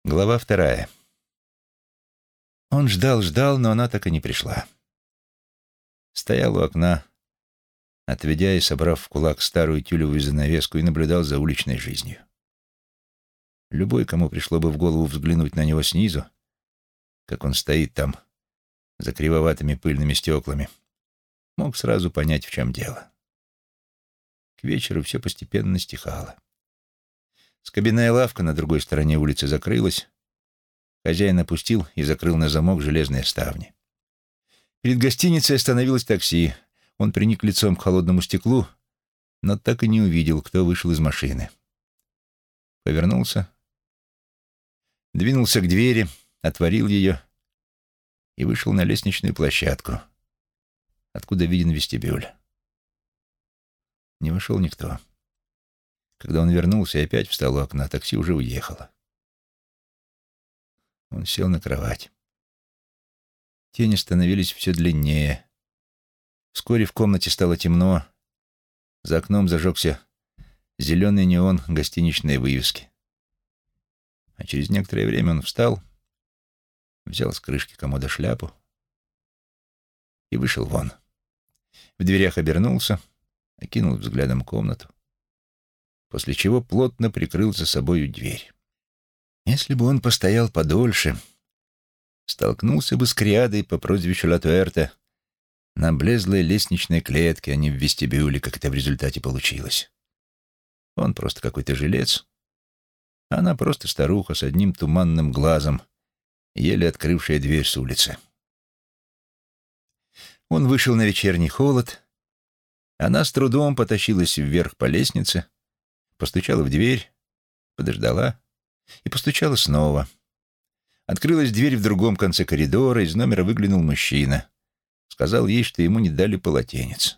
Глава 2. Он ждал, но она так и не пришла. Стоял у окна, отведя и собрав в кулак старую тюлевую занавеску, и наблюдал за уличной жизнью. Любой, кому пришло бы в голову взглянуть на него снизу, как он стоит там за кривоватыми пыльными стеклами, мог сразу понять, в чем дело. К вечеру все постепенно стихало. Скобяная лавка на другой стороне улицы закрылась. Хозяин опустил и закрыл на замок железные ставни. Перед гостиницей остановилось такси. Он приник лицом к холодному стеклу, но так и не увидел, кто вышел из машины. Повернулся, двинулся к двери, отворил ее и вышел на лестничную площадку, откуда виден вестибюль. Не вошел никто. Когда он вернулся и опять встал у окна, такси уже уехало. Он сел на кровать. Тени становились все длиннее. Вскоре в комнате стало темно. За окном зажегся зеленый неон гостиничной вывески. А через некоторое время он встал, взял с крышки комода шляпу и вышел вон. В дверях обернулся, окинул взглядом комнату, после чего плотно прикрыл за собою дверь. Если бы он постоял подольше, столкнулся бы с Криадой по прозвищу Латуэрте на облезлой лестничной клетке, а не в вестибюле, как это в результате получилось. Он просто какой-то жилец, а она просто старуха с одним туманным глазом, еле открывшая дверь с улицы. Он вышел на вечерний холод, она с трудом потащилась вверх по лестнице, постучала в дверь, подождала и постучала снова. Открылась дверь в другом конце коридора, из номера выглянул мужчина. Сказал ей, что ему не дали полотенец.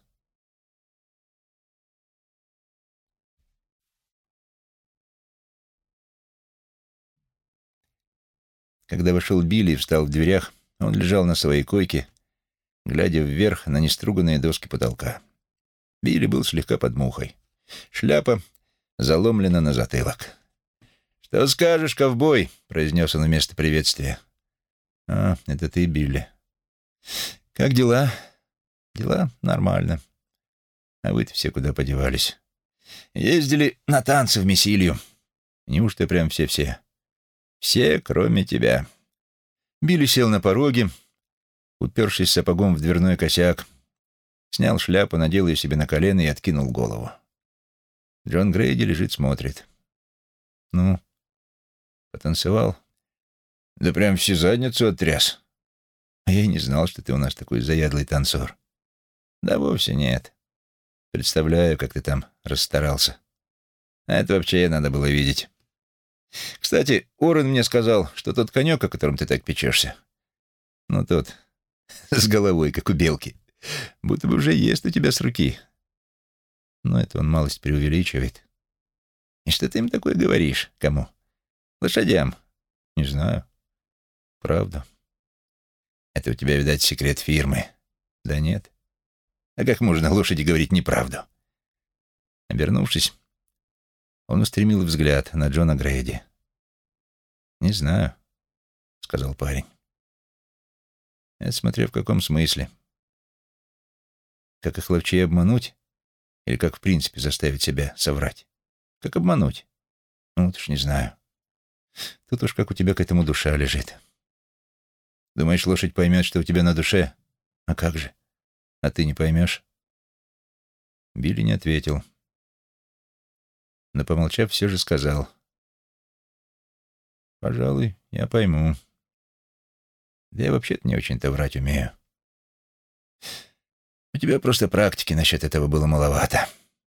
Когда вошел Билли и встал в дверях, он лежал на своей койке, глядя вверх на неструганные доски потолка. Билли был слегка под мухой. Шляпа заломлена на затылок. «Что скажешь, ковбой?» — произнес он вместо приветствия. «А, это ты, Билли. Как дела?» «Дела нормально. А вы-то все куда подевались?» «Ездили на танцы в Месилью». «Неужто прям все-все?» «Все, кроме тебя». Билли сел на пороге, упершись сапогом в дверной косяк, снял шляпу, надел ее себе на колено и откинул голову. Джон Грейди лежит, смотрит. «Ну, потанцевал?» «Да прям всю задницу оттряс». «А я и не знал, что ты у нас такой заядлый танцор». «Да вовсе нет. Представляю, как ты там расстарался. А это вообще надо было видеть. Кстати, Уоррен мне сказал, что тот конек, о котором ты так печешься, ну тот, с головой, как у белки, будто бы уже ест у тебя с руки. Но это он малость преувеличивает. И что ты им такое говоришь? Кому? Лошадям? Не знаю. Правда. Это у тебя, видать, секрет фирмы. Да нет. А как можно лошади говорить неправду?» Обернувшись, он устремил взгляд на Джона Грейди. «Не знаю», — сказал парень. «Это смотря в каком смысле. Как их ловчее обмануть? Или как в принципе заставить себя соврать? Как обмануть? Ну, вот уж не знаю. Тут уж как у тебя к этому душа лежит. Думаешь, лошадь поймет, что у тебя на душе? А как же? А ты не поймешь?» Билли не ответил, но, помолчав, все же сказал: «Пожалуй, я пойму. Да я вообще-то не очень-то врать умею. У тебя просто практики насчет этого было маловато».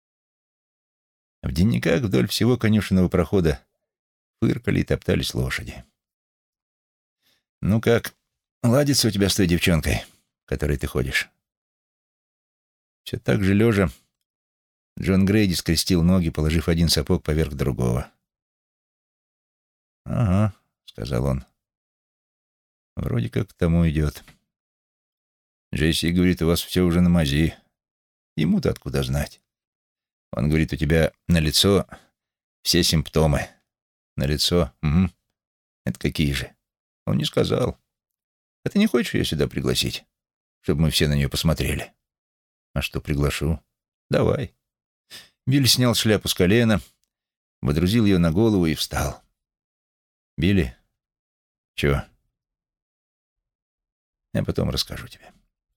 В денниках вдоль всего конюшенного прохода фыркали и топтались лошади. «Ну как, ладится у тебя с той девчонкой, которой ты ходишь?» Все так же лежа, Джон Грейди скрестил ноги, положив один сапог поверх другого. «Ага», — сказал он. «Вроде как к тому идет. Джесси говорит, у вас все уже на мази. Ему-то откуда знать? Он говорит, у тебя налицо все симптомы. Налицо? Угу. Это какие же? Он не сказал. А ты не хочешь ее сюда пригласить, чтобы мы все на нее посмотрели? А что, приглашу? Давай. Билли снял шляпу с колена, водрузил ее на голову и встал. Билли? Чего? Я потом расскажу тебе.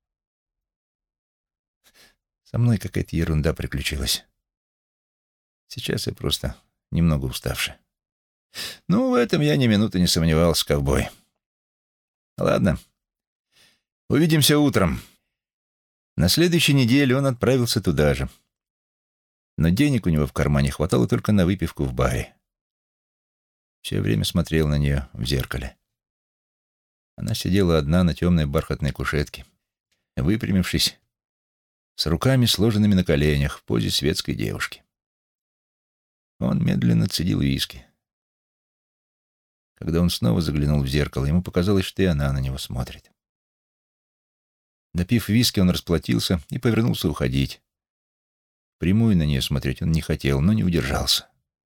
Со мной какая-то ерунда приключилась. Сейчас я просто немного уставший. Ну, в этом я ни минуты не сомневался, ковбой. Ладно, увидимся утром. На следующей неделе он отправился туда же. Но денег у него в кармане хватало только на выпивку в баре. Все время смотрел на нее в зеркале. Она сидела одна на темной бархатной кушетке, выпрямившись, с руками сложенными на коленях в позе светской девушки. Он медленно цедил виски. Когда он снова заглянул в зеркало, ему показалось, что и она на него смотрит. Допив виски, он расплатился и повернулся уходить. Прямую на нее смотреть он не хотел, но не удержался.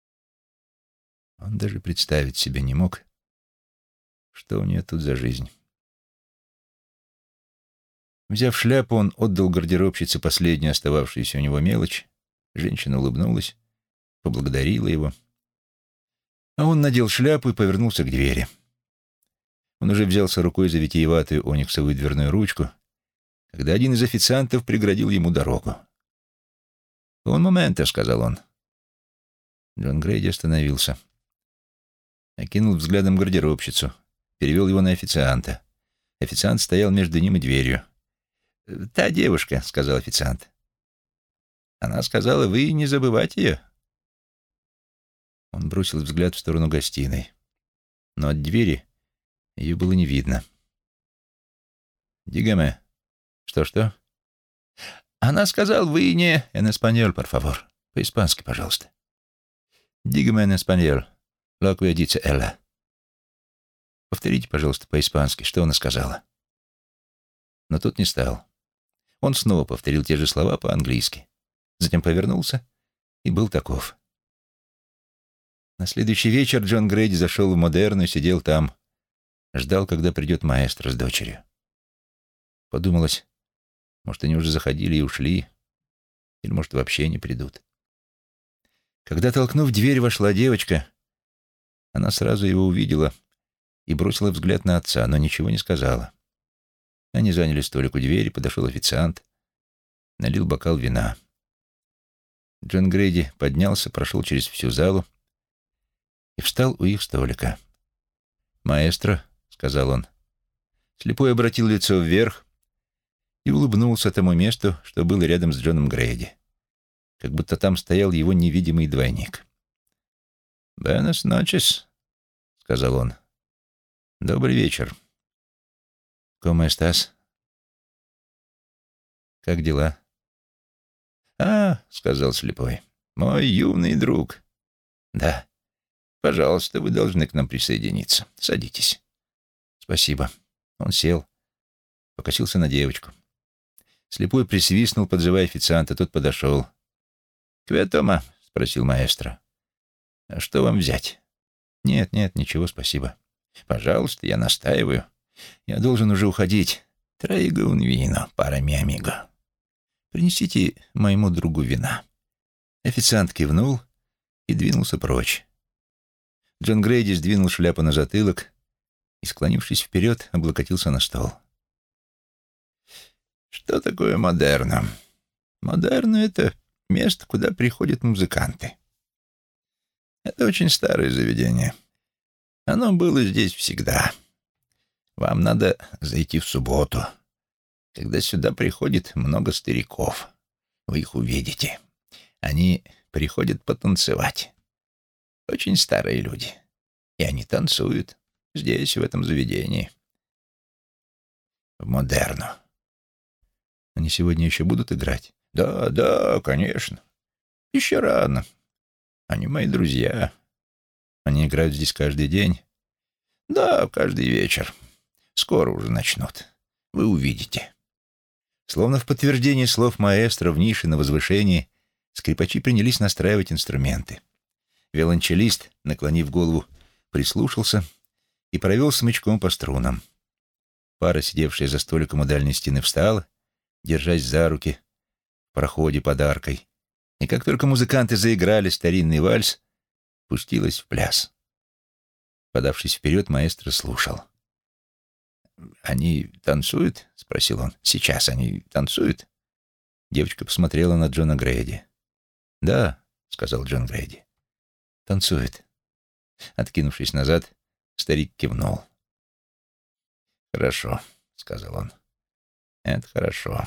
Он даже представить себе не мог, что у нее тут за жизнь. Взяв шляпу, он отдал гардеробщице последнюю остававшуюся у него мелочь. Женщина улыбнулась, поблагодарила его. А он надел шляпу и повернулся к двери. Он уже взялся рукой за витиеватую ониксовую дверную ручку, когда один из официантов преградил ему дорогу. «Un momento», — сказал он. Джон Грейди остановился. Окинул взглядом гардеробщицу, перевел его на официанта. Официант стоял между ним и дверью. «Та девушка», — сказал официант. «Она сказала, вы не забывайте ее». Он бросил взгляд в сторону гостиной, но от двери ее было не видно. «Dígame». «Что-что?» «Она сказала, вы не...» «En español, por favor». «По-испански, пожалуйста». «Dígame en español lo que dice ella». «Повторите, пожалуйста, по-испански, что она сказала». Но тот не стал. Он снова повторил те же слова по-английски. Затем повернулся и был таков. На следующий вечер Джон Грейди зашел в Модерну и сидел там, ждал, когда придет маэстро с дочерью. Подумалось, может, они уже заходили и ушли, или, может, вообще не придут. Когда, толкнув дверь, вошла девочка, она сразу его увидела и бросила взгляд на отца, но ничего не сказала. Они заняли столик у двери, подошел официант, налил бокал вина. Джон Грейди поднялся, прошел через всю залу и встал у их столика. «Маэстро», — сказал он. Слепой обратил лицо вверх и улыбнулся тому месту, что было рядом с Джоном Грейди, как будто там стоял его невидимый двойник. «Buenas noches», — сказал он. «Добрый вечер». «Cómo estás?» «Как дела?» «А», — сказал слепой, — «мой юный друг». «Да. Пожалуйста, вы должны к нам присоединиться. Садитесь». «Спасибо». Он сел, покосился на девочку. Слепой присвистнул, подзывая официанта. Тот подошел. «Кве тома?» — спросил маэстро. «А что вам взять?» «Нет, ничего, спасибо». «Пожалуйста, я настаиваю. Я должен уже уходить. Трайго ун вино, пара ми амиго. Принесите моему другу вина». Официант кивнул и двинулся прочь. Джон Грейди сдвинул шляпу на затылок и, склонившись вперед, облокотился на стол. «Что такое Модерно? Модерно — это место, куда приходят музыканты. Это очень старое заведение. Оно было здесь всегда. Вам надо зайти в субботу, когда сюда приходит много стариков. Вы их увидите. Они приходят потанцевать. Очень старые люди. И они танцуют здесь, в этом заведении. В Модерно. Они сегодня еще будут играть? Да, конечно. Еще рано. Они мои друзья. Они играют здесь каждый день? Да, каждый вечер. Скоро уже начнут. Вы увидите. Словно в подтверждение слов маэстро в нише на возвышении, скрипачи принялись настраивать инструменты. Виолончелист, наклонив голову, прислушался и провел смычком по струнам. Пара, сидевшая за столиком у дальней стены, встала, держась за руки в проходе под аркой, и как только музыканты заиграли старинный вальс, пустилась в пляс. Подавшись вперед, маэстро слушал. «Они танцуют?» — спросил он. «Сейчас они танцуют?» Девочка посмотрела на Джона Грейди. «Да», — сказал Джон Грейди. «Танцует». Откинувшись назад, старик кивнул. «Хорошо», — сказал он. «Это хорошо».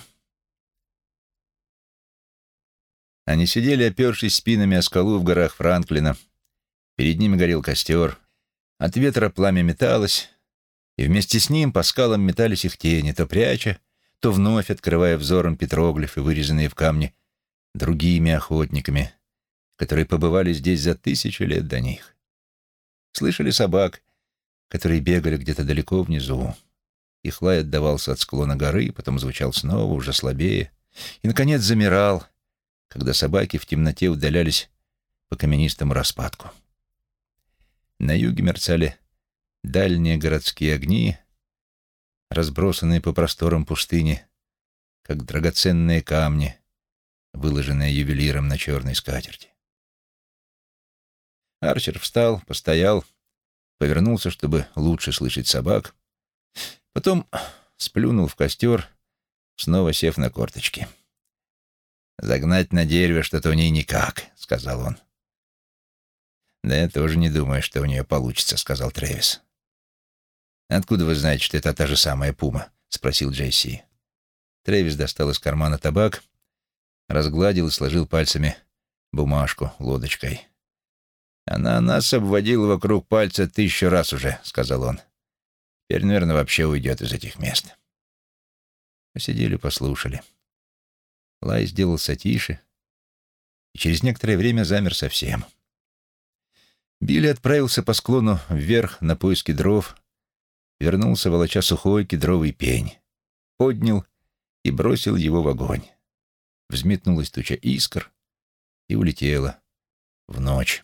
Они сидели, опершись спинами о скалу в горах Франклина. Перед ними горел костер. От ветра пламя металось, и вместе с ним по скалам метались их тени, то пряча, то вновь открывая взором петроглифы, вырезанные в камне другими охотниками, которые побывали здесь за 1000 лет до них. Слышали собак, которые бегали где-то далеко внизу. Их лай отдавался от склона горы, потом звучал снова, уже слабее, и, наконец, замирал, когда собаки в темноте удалялись по каменистому распадку. На юге мерцали дальние городские огни, разбросанные по просторам пустыни, как драгоценные камни, выложенные ювелиром на черной скатерти. Арчер встал, постоял, повернулся, чтобы лучше слышать собак, потом сплюнул в костер, снова сев на корточки. «Загнать на дереве что-то у ней никак», — сказал он. «Да я тоже не думаю, что у нее получится», — сказал Трэвис. «Откуда вы знаете, что это та же самая пума?» — спросил Джейси. Трэвис достал из кармана табак, разгладил и сложил пальцами бумажку лодочкой. «Она нас обводила вокруг пальца 1000 раз уже», — сказал он. «Теперь, наверное, вообще уйдет из этих мест». Посидели, послушали. Лай сделался тише, и через некоторое время замер совсем. Билли отправился по склону вверх на поиски дров, вернулся, волоча сухой кедровый пень, поднял и бросил его в огонь. Взметнулась туча искр и улетела в ночь.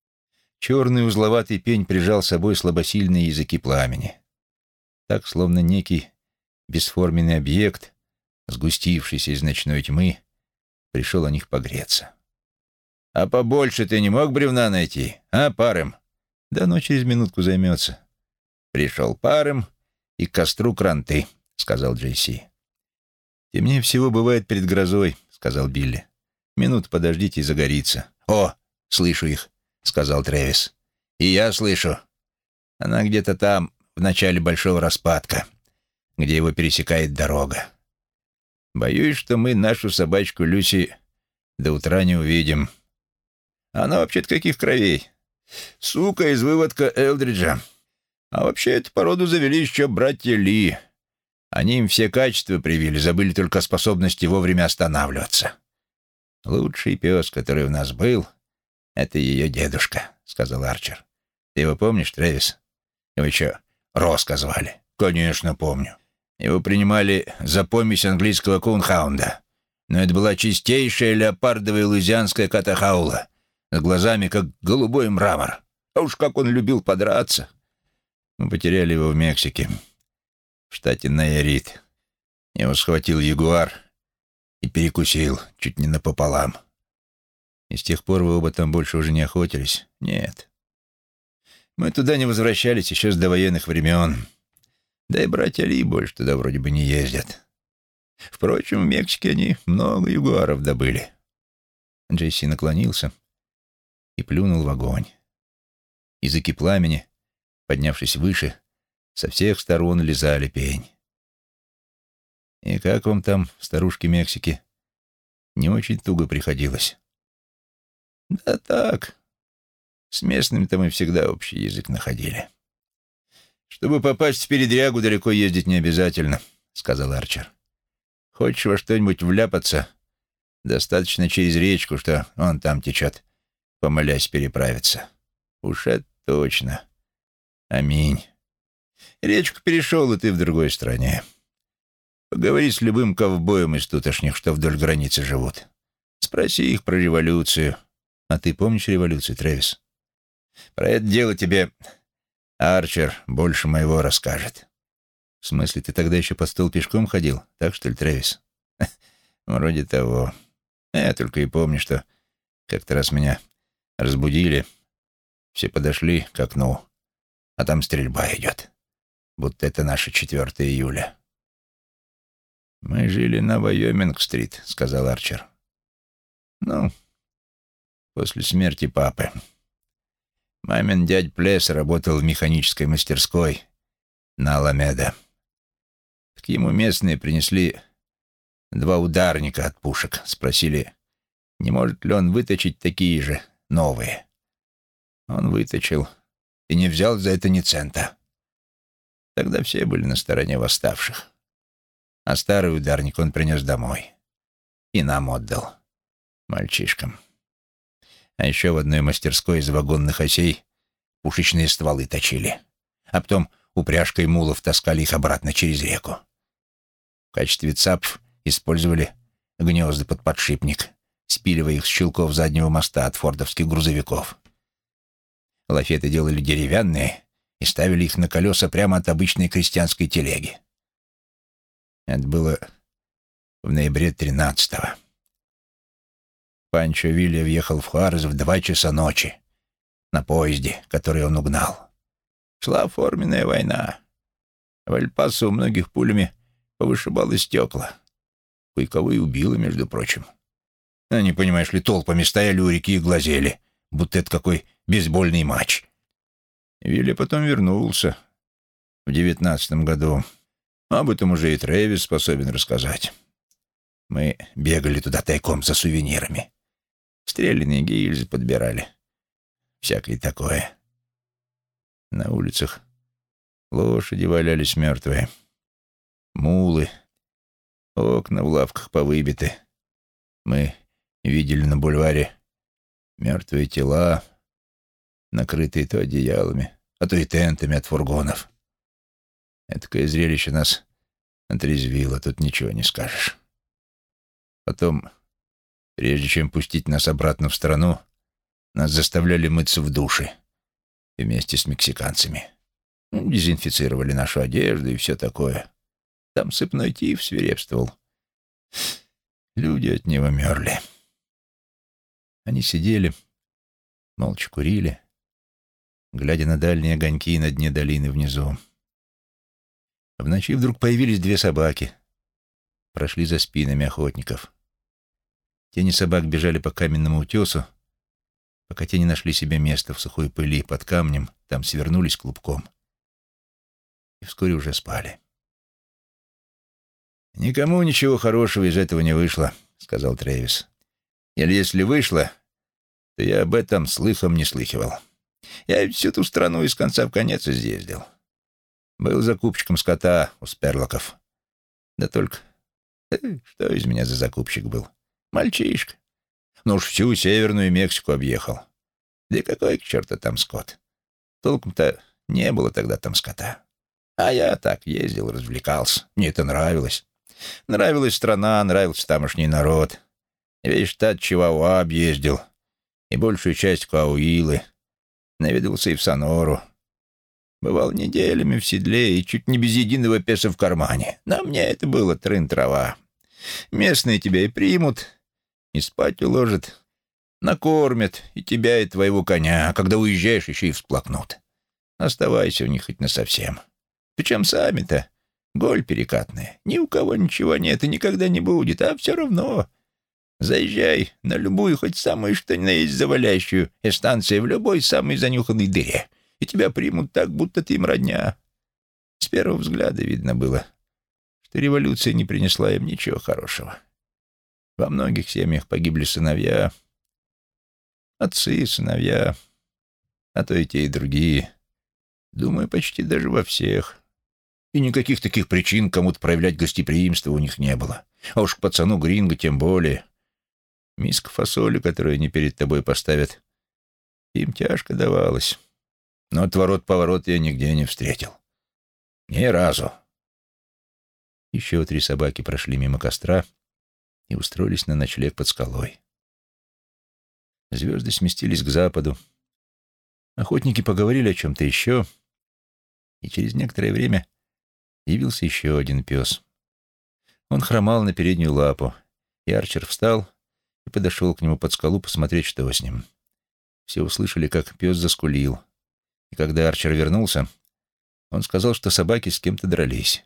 Черный узловатый пень прижал с собой слабосильные языки пламени. Так, словно некий бесформенный объект, сгустившийся из ночной тьмы, пришел о них погреться. «А побольше ты не мог бревна найти, а, Парем?» «Да, но через минутку займется». «Пришел Парем и к костру кранты», — сказал Джейси. «Темнее всего бывает перед грозой», — сказал Билли. «Минуту подождите и загорится». «О, слышу их», — сказал Трэвис. «И я слышу. Она где-то там, в начале большого распадка, где его пересекает дорога. Боюсь, что мы нашу собачку Люси до утра не увидим. Она вообще-то каких кровей? Сука из выводка Элдриджа. А вообще эту породу завели еще братья Ли. Они им все качества привили, забыли только способности вовремя останавливаться. Лучший пес, который у нас был, — это ее дедушка», — сказал Арчер. «Ты его помнишь, Трэвис? Его еще Роско звали». «Конечно, помню. Его принимали за помесь английского кунхаунда. Но это была чистейшая леопардовая луизианская катахаула с глазами, как голубой мрамор. А уж как он любил подраться. Мы потеряли его в Мексике, в штате Найарит. Его схватил ягуар и перекусил чуть не напополам. И с тех пор вы оба там больше уже не охотились? Нет. Мы туда не возвращались еще с довоенных времен. Да и братья Ли больше туда вроде бы не ездят. Впрочем, в Мексике они много ягуаров добыли». Джейси наклонился и плюнул в огонь. Языки пламени, поднявшись выше, со всех сторон лизали пень. «И как вам там, старушки Мексики? Не очень туго приходилось?» «Да так. С местными-то мы всегда общий язык находили». «Чтобы попасть в передрягу, далеко ездить не обязательно», — сказал Арчер. «Хочешь во что-нибудь вляпаться, достаточно через речку, что он там течет, помолясь переправиться. Уж это точно. Аминь. Речку перешел, и ты в другой стране. Поговори с любым ковбоем из тутошних, что вдоль границы живут. Спроси их про революцию». «А ты помнишь революцию, Трэвис?» «Про это дело тебе Арчер больше моего расскажет». «В смысле, ты тогда еще под стол пешком ходил? Так что ли, Трэвис?» «Вроде того. Я только и помню, что как-то раз меня разбудили, все подошли к окну, а там стрельба идет, будто это наше 4 июля». «Мы жили на Вайоминг-стрит», — сказал Арчер. «Ну, после смерти папы. Мамин дядь Плес работал в механической мастерской на Аламеда. Так ему местные принесли 2 ударника от пушек. Спросили, не может ли он выточить такие же, новые. Он выточил и не взял за это ни цента. Тогда все были на стороне восставших. А старый ударник он принес домой и нам отдал, мальчишкам. А еще в одной мастерской из вагонных осей пушечные стволы точили, а потом упряжкой мулов таскали их обратно через реку. В качестве цапф использовали гнезда под подшипник, спиливая их с щелков заднего моста от фордовских грузовиков. Лафеты делали деревянные и ставили их на колеса прямо от обычной крестьянской телеги. Это было в ноябре 13-го. Панчо Вилья въехал в Хуарес в 2 часа ночи на поезде, который он угнал. Шла форменная война. В Эль-Пасо у многих пулями повышибало стекла. Кое-кого и убило, между прочим. Они, понимаешь ли, толпами стояли у реки и глазели, будто это какой бейсбольный матч. Вилли потом вернулся в 19-м году. Об этом уже и Трэвис способен рассказать. Мы бегали туда тайком за сувенирами. Стрелянные гильзы подбирали. Всякое такое. На улицах лошади валялись мертвые. Мулы. Окна в лавках повыбиты. Мы видели на бульваре мертвые тела, накрытые то одеялами, а то и тентами от фургонов. Этакое зрелище нас отрезвило, тут ничего не скажешь. Потом, прежде чем пустить нас обратно в страну, нас заставляли мыться в душе вместе с мексиканцами. Дезинфицировали нашу одежду и все такое. Там сыпной тиф свирепствовал. Люди от него мерли. Они сидели, молча курили, глядя на дальние огоньки на дне долины внизу. В ночи вдруг появились 2 собаки, прошли за спинами охотников. Тени собак бежали по каменному утесу, пока те не нашли себе места в сухой пыли под камнем, там свернулись клубком и вскоре уже спали. «Никому ничего хорошего из этого не вышло», — сказал Трэвис. «Или если вышло, то я об этом слыхом не слыхивал. Я ведь всю ту страну из конца в конец изъездил. Был закупщиком скота у Сперлоков. Да только... что из меня за закупщик был? Мальчишка. Ну уж всю Северную Мексику объехал. Да и какой к черту там скот? Толком-то не было тогда там скота. А я так ездил, развлекался. Мне это нравилось. Нравилась страна, нравился тамошний народ. Весь штат Чивауа объездил. И большую часть Коауилы. Наведался и в Сонору. Бывал неделями в седле и чуть не без единого песа в кармане. Но мне это было трын-трава. Местные тебя и примут, и спать уложат, накормят и тебя, и твоего коня, а когда уезжаешь, еще и всплакнут. Оставайся у них хоть насовсем. Причем сами-то голь перекатная. Ни у кого ничего нет и никогда не будет, а все равно. Заезжай на любую, хоть самую что ни на есть завалящую станцию в любой самой занюханной дыре, и тебя примут так, будто ты им родня. С первого взгляда видно было, что революция не принесла им ничего хорошего. Во многих семьях погибли сыновья, отцы, сыновья, а то и те, и другие. Думаю, почти даже во всех. И никаких таких причин кому-то проявлять гостеприимство у них не было. А уж к пацану Гринго тем более. Миска фасоли, которую они перед тобой поставят, им тяжко давалось. Но отворот-поворот я нигде не встретил. Ни разу. Еще 3 собаки прошли мимо костра и устроились на ночлег под скалой. Звезды сместились к западу. Охотники поговорили о чем-то еще, И через некоторое время явился еще один пес. Он хромал на переднюю лапу, и Арчер встал и подошел к нему под скалу посмотреть, что с ним. Все услышали, как пес заскулил. И когда Арчер вернулся, он сказал, что собаки с кем-то дрались.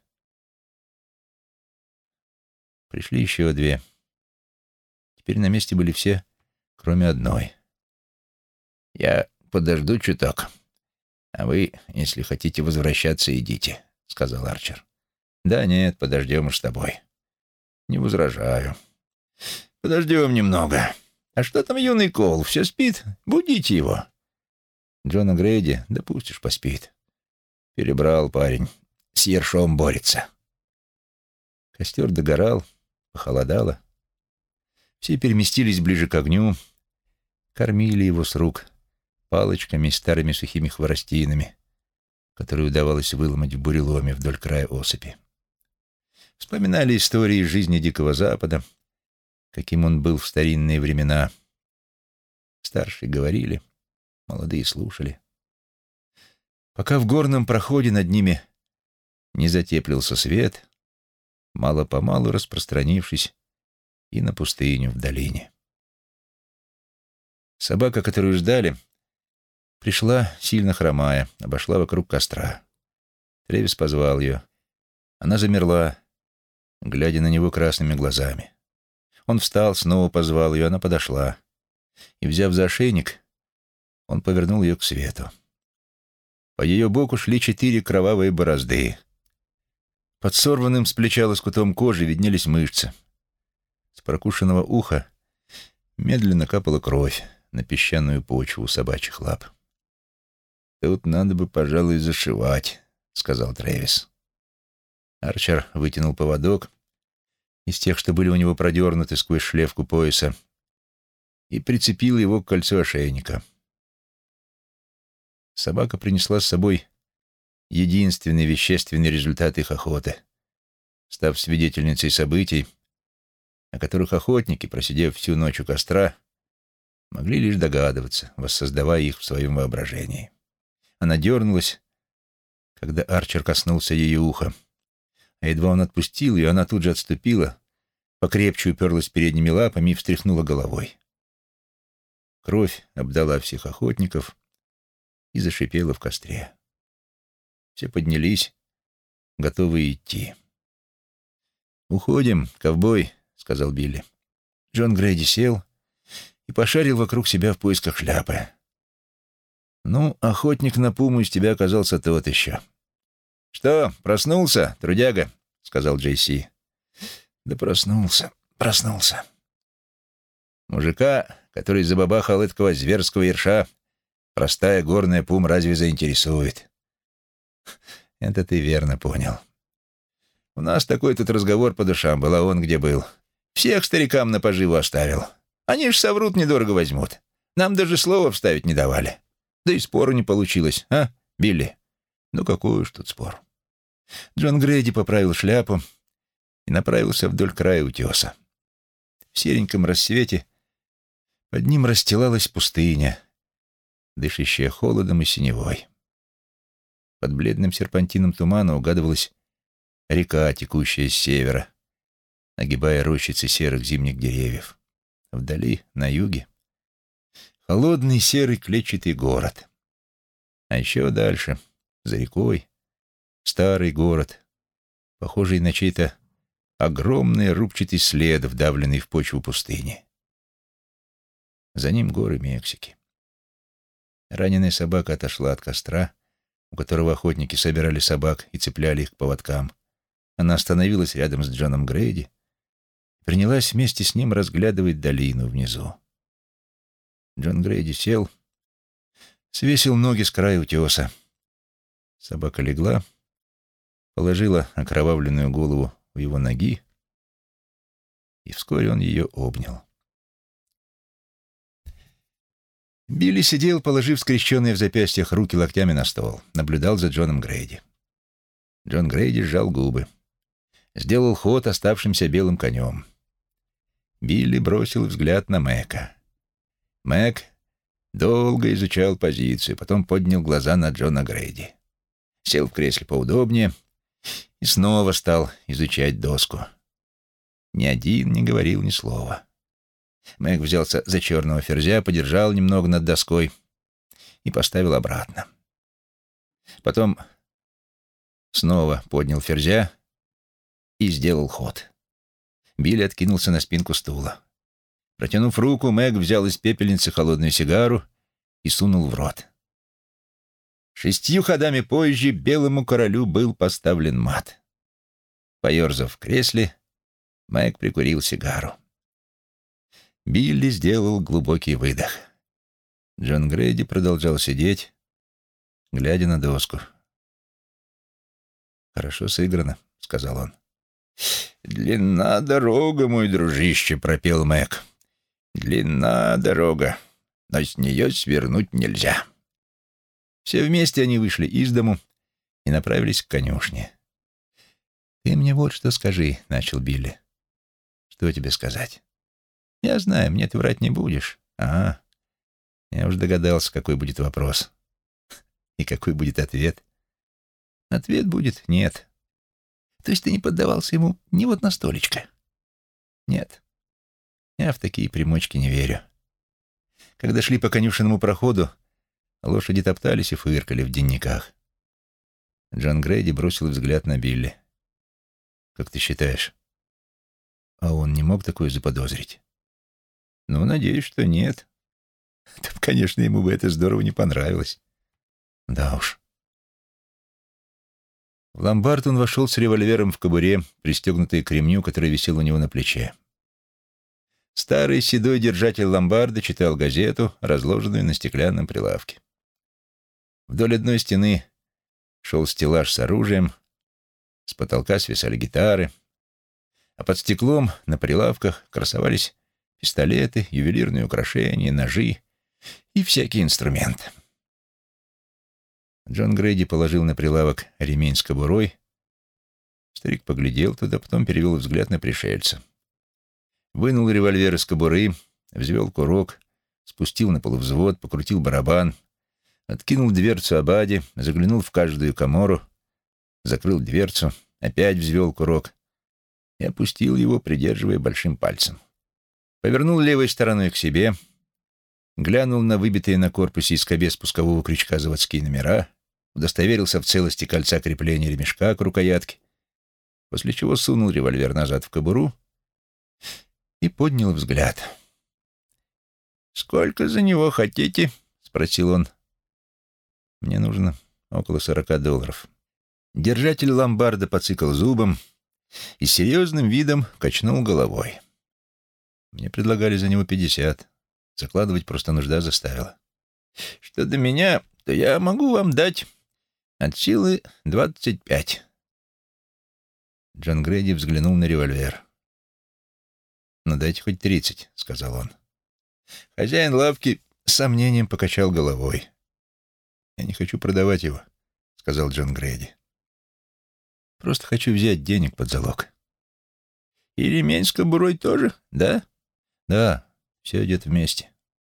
Пришли еще две. Теперь на месте были все, кроме одной. «Я подожду чуток, а вы, если хотите возвращаться, идите», — сказал Арчер. «Да нет, подождем уж с тобой». «Не возражаю». «Подождем немного. А что там юный Кол? Все спит? Будите его». «Джона Грейди, да пусть уж поспит». Перебрал парень. С ершом борется. Костер догорал, похолодало. Все переместились ближе к огню, кормили его с рук палочками и старыми сухими хворостинами, которые удавалось выломать в буреломе вдоль края осыпи. Вспоминали истории жизни Дикого Запада, каким он был в старинные времена. Старшие говорили, молодые слушали. Пока в горном проходе над ними не затеплился свет, мало-помалу распространившись и на пустыню в долине. Собака, которую ждали, пришла, сильно хромая, обошла вокруг костра. Тревис позвал ее. Она замерла, глядя на него красными глазами. Он встал, снова позвал ее, она подошла. И, взяв за ошейник, он повернул ее к свету. По ее боку шли 4 кровавые борозды. Под сорванным с плеча лоскутом кожи виднелись мышцы. С прокушенного уха медленно капала кровь на песчаную почву у собачьих лап. «Тут надо бы, пожалуй, зашивать», — сказал Трэвис. Арчер вытянул поводок из тех, что были у него продернуты сквозь шлевку пояса, и прицепил его к кольцу ошейника. Собака принесла с собой единственный вещественный результат их охоты, став свидетельницей событий, о которых охотники, просидев всю ночь у костра, могли лишь догадываться, воссоздавая их в своем воображении. Она дернулась, когда Арчер коснулся ее уха, а едва он отпустил ее, она тут же отступила, покрепче уперлась передними лапами и встряхнула головой. Кровь обдала всех охотников и зашипела в костре. Все поднялись, готовые идти. «Уходим, ковбой», — сказал Билли. Джон Грейди сел и пошарил вокруг себя в поисках шляпы. «Ну, охотник на пуму из тебя оказался тот еще». «Что, проснулся, трудяга?» — сказал Джейси. «Да проснулся. Мужика, который забабахал этого зверского ерша, простая горная пум разве заинтересует?» «Это ты верно понял. У нас такой тут разговор по душам был, а он где был? Всех старикам на поживу оставил. Они ж соврут, недорого возьмут. Нам даже слова вставить не давали. Да и спору не получилось, а, Билли?» «Ну какой уж тут спор». Джон Грейди поправил шляпу и направился вдоль края утеса. В сереньком рассвете под ним расстилалась пустыня, дышащая холодом и синевой. Под бледным серпантином тумана угадывалась река, текущая с севера, огибая рощицы серых зимних деревьев. Вдали, на юге, холодный серый клетчатый город. А еще дальше, за рекой, старый город, похожий на чей-то огромный рубчатый след, вдавленный в почву пустыни. За ним горы Мексики. Раненая собака отошла от костра, у которого охотники собирали собак и цепляли их к поводкам. Она остановилась рядом с Джоном Грейди и принялась вместе с ним разглядывать долину внизу. Джон Грейди сел, свесил ноги с края утеса. Собака легла, положила окровавленную голову у его ноги, и вскоре он ее обнял. Билли сидел, положив скрещенные в запястьях руки локтями на стол, наблюдал за Джоном Грейди. Джон Грейди сжал губы, сделал ход оставшимся белым конем. Билли бросил взгляд на Мэка. Мэк долго изучал позицию, потом поднял глаза на Джона Грейди. сел в кресле поудобнее и снова стал изучать доску. Ни один не говорил ни слова. Мэг взялся за черного ферзя, подержал немного над доской и поставил обратно. Потом снова поднял ферзя и сделал ход. Билли откинулся на спинку стула. Протянув руку, Мэг взял из пепельницы холодную сигару и сунул в рот. 6 ходами позже белому королю был поставлен мат. Поерзав в кресле, Мэг прикурил сигару. Билли сделал глубокий выдох. Джон Грейди продолжал сидеть, глядя на доску. «Хорошо сыграно», — сказал он. «Длинна дорога, мой дружище», — пропел Мэг. «Длинна дорога, но с нее свернуть нельзя». Все вместе они вышли из дому и направились к конюшне. «Ты мне вот что скажи», — начал Билли. «Что тебе сказать?» «Я знаю, мне ты врать не будешь». «Ага, я уж догадался, какой будет вопрос». «И какой будет ответ?» «Ответ будет нет». «То есть ты не поддавался ему ни вот на столечко?» «Нет, я в такие примочки не верю». Когда шли по конюшенному проходу, лошади топтались и фыркали в денниках. Джон Грейди бросил взгляд на Билли. «Как ты считаешь?» А он не мог такое заподозрить? «Ну, надеюсь, что нет. Да, конечно, ему бы это здорово не понравилось». «Да уж». В ломбард он вошел с револьвером в кобуре, пристегнутой к ремню, который висел у него на плече. Старый седой держатель ломбарда читал газету, разложенную на стеклянном прилавке. Вдоль одной стены шел стеллаж с оружием, с потолка свисали гитары, а под стеклом на прилавках красовались пистолеты, ювелирные украшения, ножи и всякий инструмент. Джон Грейди положил на прилавок ремень с кобурой. Старик поглядел туда, потом перевел взгляд на пришельца. Вынул револьвер из кобуры, взвел курок, спустил на полувзвод, покрутил барабан, откинул дверцу абади, заглянул в каждую камору, закрыл дверцу, опять взвел курок и опустил его, придерживая большим пальцем. Повернул левой стороной к себе, глянул на выбитые на корпусе и скобе спускового крючка заводские номера, удостоверился в целости кольца крепления ремешка к рукоятке, после чего сунул револьвер назад в кобуру и поднял взгляд. «Сколько за него хотите?» — спросил он. «Мне нужно около $40». Держатель ломбарда поцикал зубом и с серьезным видом качнул головой. Мне предлагали за него 50. Закладывать просто нужда заставила. «Что до меня, то я могу вам дать от силы 25». Джон Грейди взглянул на револьвер. «Ну, дайте хоть 30», — сказал он. Хозяин лавки с сомнением покачал головой. «Я не хочу продавать его», — сказал Джон Грейди. «Просто хочу взять денег под залог». «И ремень с кобурой тоже, да?» «Да, все идет вместе».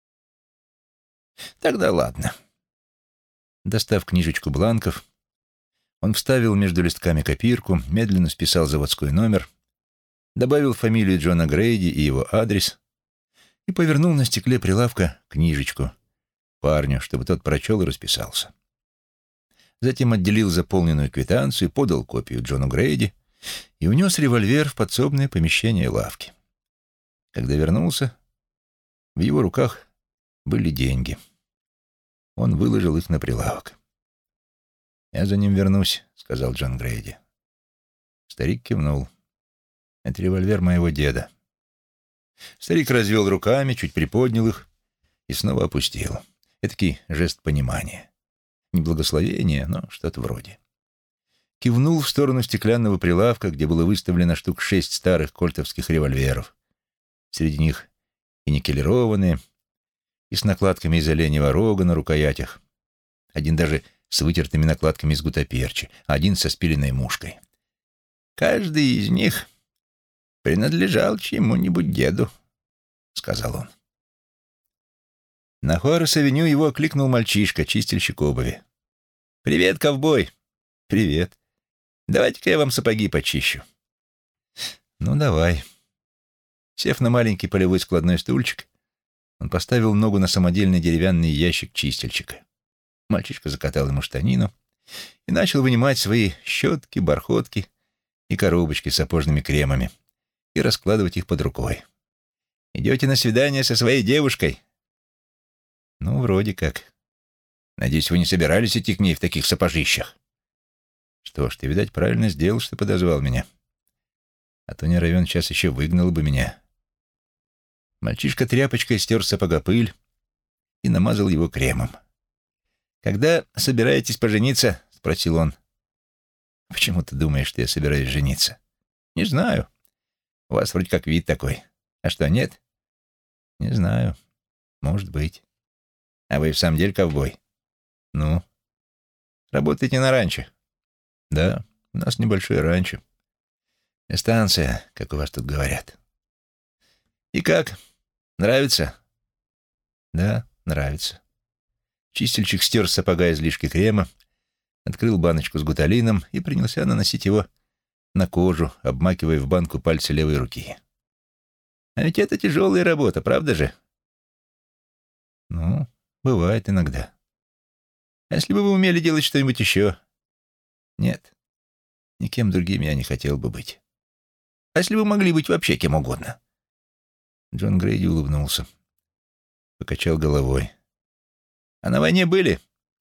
«Тогда ладно». Достав книжечку бланков, он вставил между листками копирку, медленно списал заводской номер, добавил фамилию Джона Грейди и его адрес и повернул на стекле прилавка книжечку парню, чтобы тот прочел и расписался. Затем отделил заполненную квитанцию, подал копию Джону Грейди и унес револьвер в подсобное помещение лавки. Когда вернулся, в его руках были деньги. Он выложил их на прилавок. «Я за ним вернусь», — сказал Джон Грейди. Старик кивнул. «Это револьвер моего деда». Старик развел руками, чуть приподнял их и снова опустил. Эдакий жест понимания. Не благословение, но что-то вроде. Кивнул в сторону стеклянного прилавка, где было выставлено штук 6 старых кольтовских револьверов. Среди них и никелированные, и с накладками из оленьего рога на рукоятях. Один даже с вытертыми накладками из гуттаперчи, а один со спиленной мушкой. «Каждый из них принадлежал чьему-нибудь деду», — сказал он. На Хуарес-авеню его окликнул мальчишка, чистильщик обуви. «Привет, ковбой! «Привет. Давайте-ка я вам сапоги почищу». «Ну, давай». Сев на маленький полевой складной стульчик, он поставил ногу на самодельный деревянный ящик чистильщика. Мальчишка закатал ему штанину и начал вынимать свои щетки, бархотки и коробочки с сапожными кремами и раскладывать их под рукой. «Идете на свидание со своей девушкой?» «Ну, вроде как. Надеюсь, вы не собирались идти к ней в таких сапожищах?» «Что ж, ты, видать, правильно сделал, что подозвал меня. А то не равен час еще выгнал бы меня». Мальчишка тряпочкой стер с сапога пыль и намазал его кремом. «Когда собираетесь пожениться?» — спросил он. «Почему ты думаешь, что я собираюсь жениться?» «Не знаю. У вас вроде как вид такой. А что, нет?» «Не знаю. Может быть». «А вы в самом деле ковбой?» «Ну?» «Работаете на ранчо?» «Да, у нас небольшое ранчо. Станция, как у вас тут говорят». «И как? Нравится?» «Да, нравится». Чистильщик стер с сапога излишки крема, открыл баночку с гуталином и принялся наносить его на кожу, обмакивая в банку пальцы левой руки. «А ведь это тяжелая работа, правда же?» «Ну, бывает иногда». «А если бы вы умели делать что-нибудь еще?» «Нет, никем другим я не хотел бы быть». «А если бы могли быть вообще кем угодно?» Джон Грейди улыбнулся, покачал головой. «А на войне были?»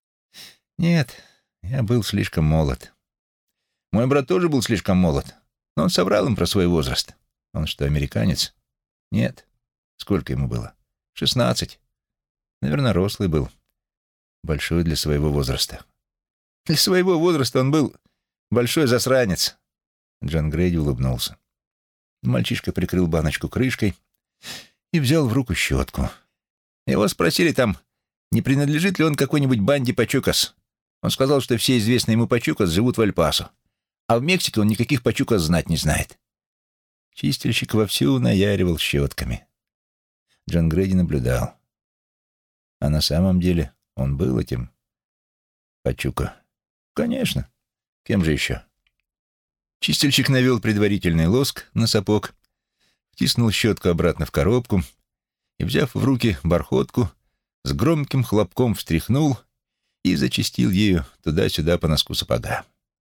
«Нет, я был слишком молод». «Мой брат тоже был слишком молод, но он соврал им про свой возраст». «Он что, американец?» «Нет». «Сколько ему было?» 16. Наверное, рослый был. Большой для своего возраста». «Для своего возраста он был большой засранец». Джон Грейди улыбнулся. Мальчишка прикрыл баночку крышкой и взял в руку щетку. Его спросили там, не принадлежит ли он какой-нибудь банде Пачукас. Он сказал, что все известные ему Пачукас живут в Эль-Пасо, а в Мексике он никаких Пачукас знать не знает. Чистильщик вовсю наяривал щетками. Джон Грейди наблюдал. А на самом деле он был этим Пачука. Конечно. Кем же еще? Чистильщик навел предварительный лоск на сапог, втиснул щетку обратно в коробку и, взяв в руки бархотку, с громким хлопком встряхнул и зачистил ею туда-сюда по носку сапога.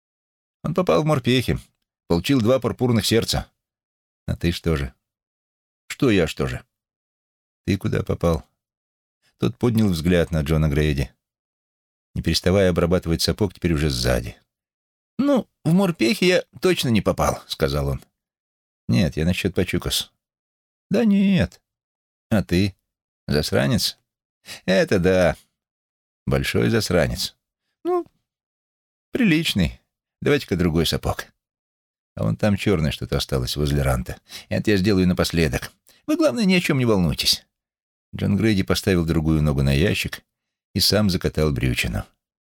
Он попал в морпехи, получил 2 пурпурных сердца. А ты что же? Что я, что же? Ты куда попал? Тот поднял взгляд на Джона Грейди, не переставая обрабатывать сапог теперь уже сзади. «Ну, в морпехи я точно не попал», — сказал он. «Нет, я насчет Пачукас». «Да нет». «А ты? Засранец?» «Это да. Большой засранец». «Ну, приличный. Давайте-ка другой сапог». «А вон там черное что-то осталось возле ранта. Это я сделаю напоследок. Вы, главное, ни о чем не волнуйтесь». Джон Грейди поставил другую ногу на ящик и сам закатал брючину.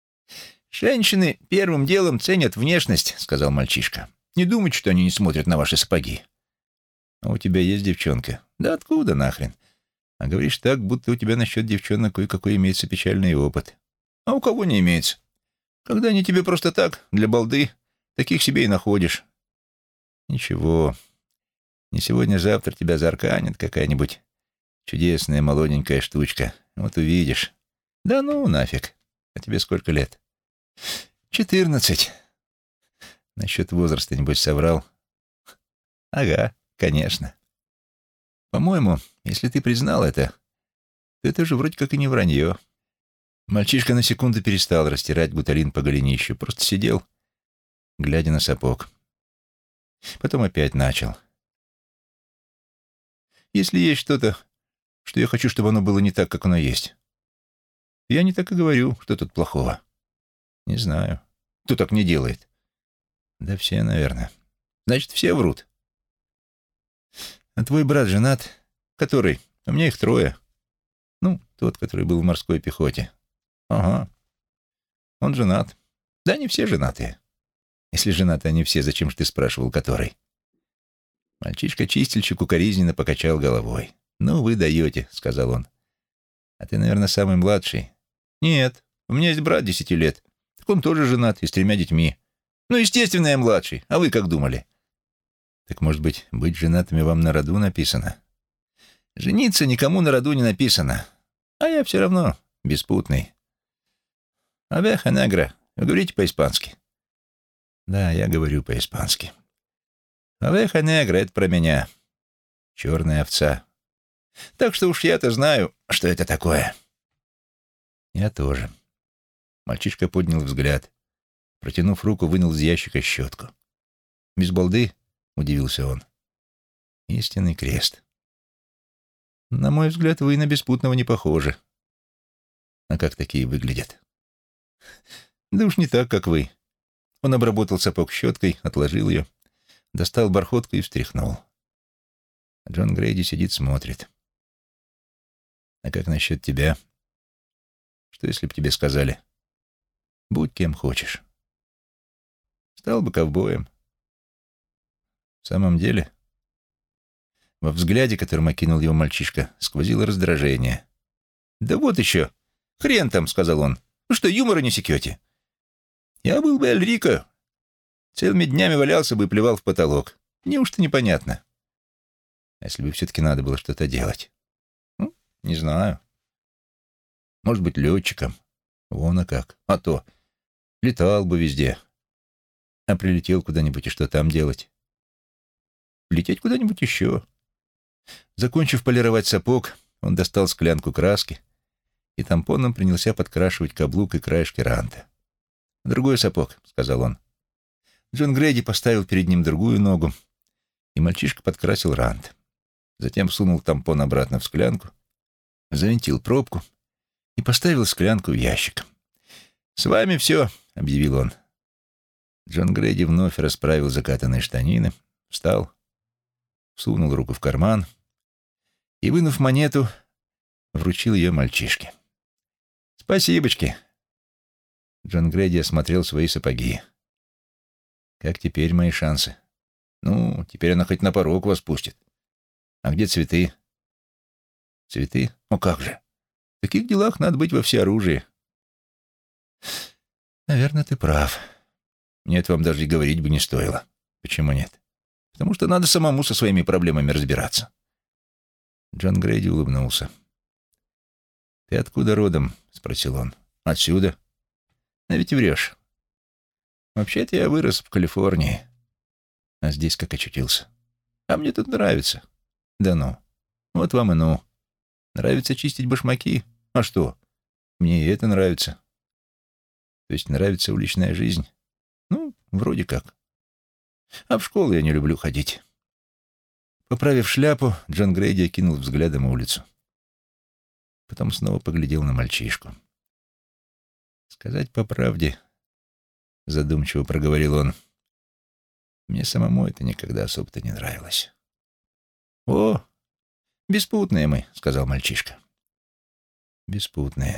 «Женщины первым делом ценят внешность», — сказал мальчишка. «Не думайте, что они не смотрят на ваши сапоги». «А у тебя есть девчонка?» «Да откуда нахрен? А говоришь так, будто у тебя насчет девчонок кое-какой имеется печальный опыт». «А у кого не имеется? Когда они тебе просто так, для балды, таких себе и находишь». «Ничего, не сегодня-завтра тебя заарканит какая-нибудь чудесная молоденькая штучка. Вот увидишь». «Да ну нафиг. А тебе сколько лет?» 14. Насчет возраста, небось, соврал. Ага, конечно. По-моему, если ты признал это, то это же вроде как и не вранье. Мальчишка на секунду перестал растирать гуталин по голенищу, просто сидел, глядя на сапог. Потом опять начал. Если есть что-то, что я хочу, чтобы оно было не так, как оно есть, я не так и говорю, что тут плохого. Не знаю. Кто так не делает? Да все, наверное. Значит, все врут. А твой брат женат? Который? У меня их 3. Ну, тот, который был в морской пехоте. Ага. Он женат. Да, не все женатые. Если женаты они все, зачем же ты спрашивал, который? Мальчишка-чистильщик укоризненно покачал головой. «Ну, вы даете», — сказал он. «А ты, наверное, самый младший?» «Нет, у меня есть брат 10 лет. Так он тоже женат и с 3 детьми. Ну, естественно, я младший. А вы как думали? Так, может быть женатыми вам на роду написано? Жениться никому на роду не написано. А я все равно беспутный. Авеха негра. Вы говорите по-испански? Да, я говорю по-испански. Авеха негра — это про меня. Черная овца. Так что уж я-то знаю, что это такое. Я тоже. Мальчишка поднял взгляд. Протянув руку, вынул из ящика щетку. «Без балды?» — удивился он. «Истинный крест. На мой взгляд, вы на беспутного не похожи. А как такие выглядят?» «Да уж не так, как вы». Он обработал сапог щеткой, отложил ее, достал бархотку и встряхнул. Джон Грейди сидит, смотрит. «А как насчет тебя? Что, если б тебе сказали? Будь кем хочешь. Стал бы ковбоем». В самом деле, во взгляде, которым окинул его мальчишка, сквозило раздражение. «Да вот еще! Хрен там!» — сказал он. «Вы что, юмора не секете? Я был бы Эль-Рико. Целыми днями валялся бы и плевал в потолок. Неужто непонятно? А если бы все-таки надо было что-то делать? Ну, не знаю. Может быть, летчиком. Вон а как. А то летал бы везде. А прилетел куда-нибудь, и что там делать? Лететь куда-нибудь еще». Закончив полировать сапог, он достал склянку краски и тампоном принялся подкрашивать каблук и краешки ранта. «Другой сапог», — сказал он. Джон Грейди поставил перед ним другую ногу, и мальчишка подкрасил рант. Затем сунул тампон обратно в склянку, завинтил пробку и поставил склянку в ящик. «С вами все», — объявил он. Джон Грейди вновь расправил закатанные штанины, встал, сунул руку в карман и, вынув монету, вручил ее мальчишке. «Спасибочки». Джон Грейди осмотрел свои сапоги. «Как теперь мои шансы?» «Ну, теперь она хоть на порог вас пустит. А где цветы?» «Цветы? О, как же! В таких делах надо быть во всеоружии». «Наверное, ты прав. Нет, вам даже и говорить бы не стоило». «Почему нет?» «Потому что надо самому со своими проблемами разбираться». Джон Грейди улыбнулся. «Ты откуда родом?» — спросил он. «Отсюда». «А ведь врешь. Вообще-то я вырос в Калифорнии. А здесь как очутился? А мне тут нравится». «Да ну. Вот вам и ну. Нравится чистить башмаки? А что? Мне и это нравится». «То есть нравится уличная жизнь?» «Ну, вроде как. А в школу я не люблю ходить». Поправив шляпу, Джон Грейди окинул взглядом улицу. Потом снова поглядел на мальчишку. «Сказать по правде», — задумчиво проговорил он, — «мне самому это никогда особо-то не нравилось». «О, беспутные мы», — сказал мальчишка. «Беспутные.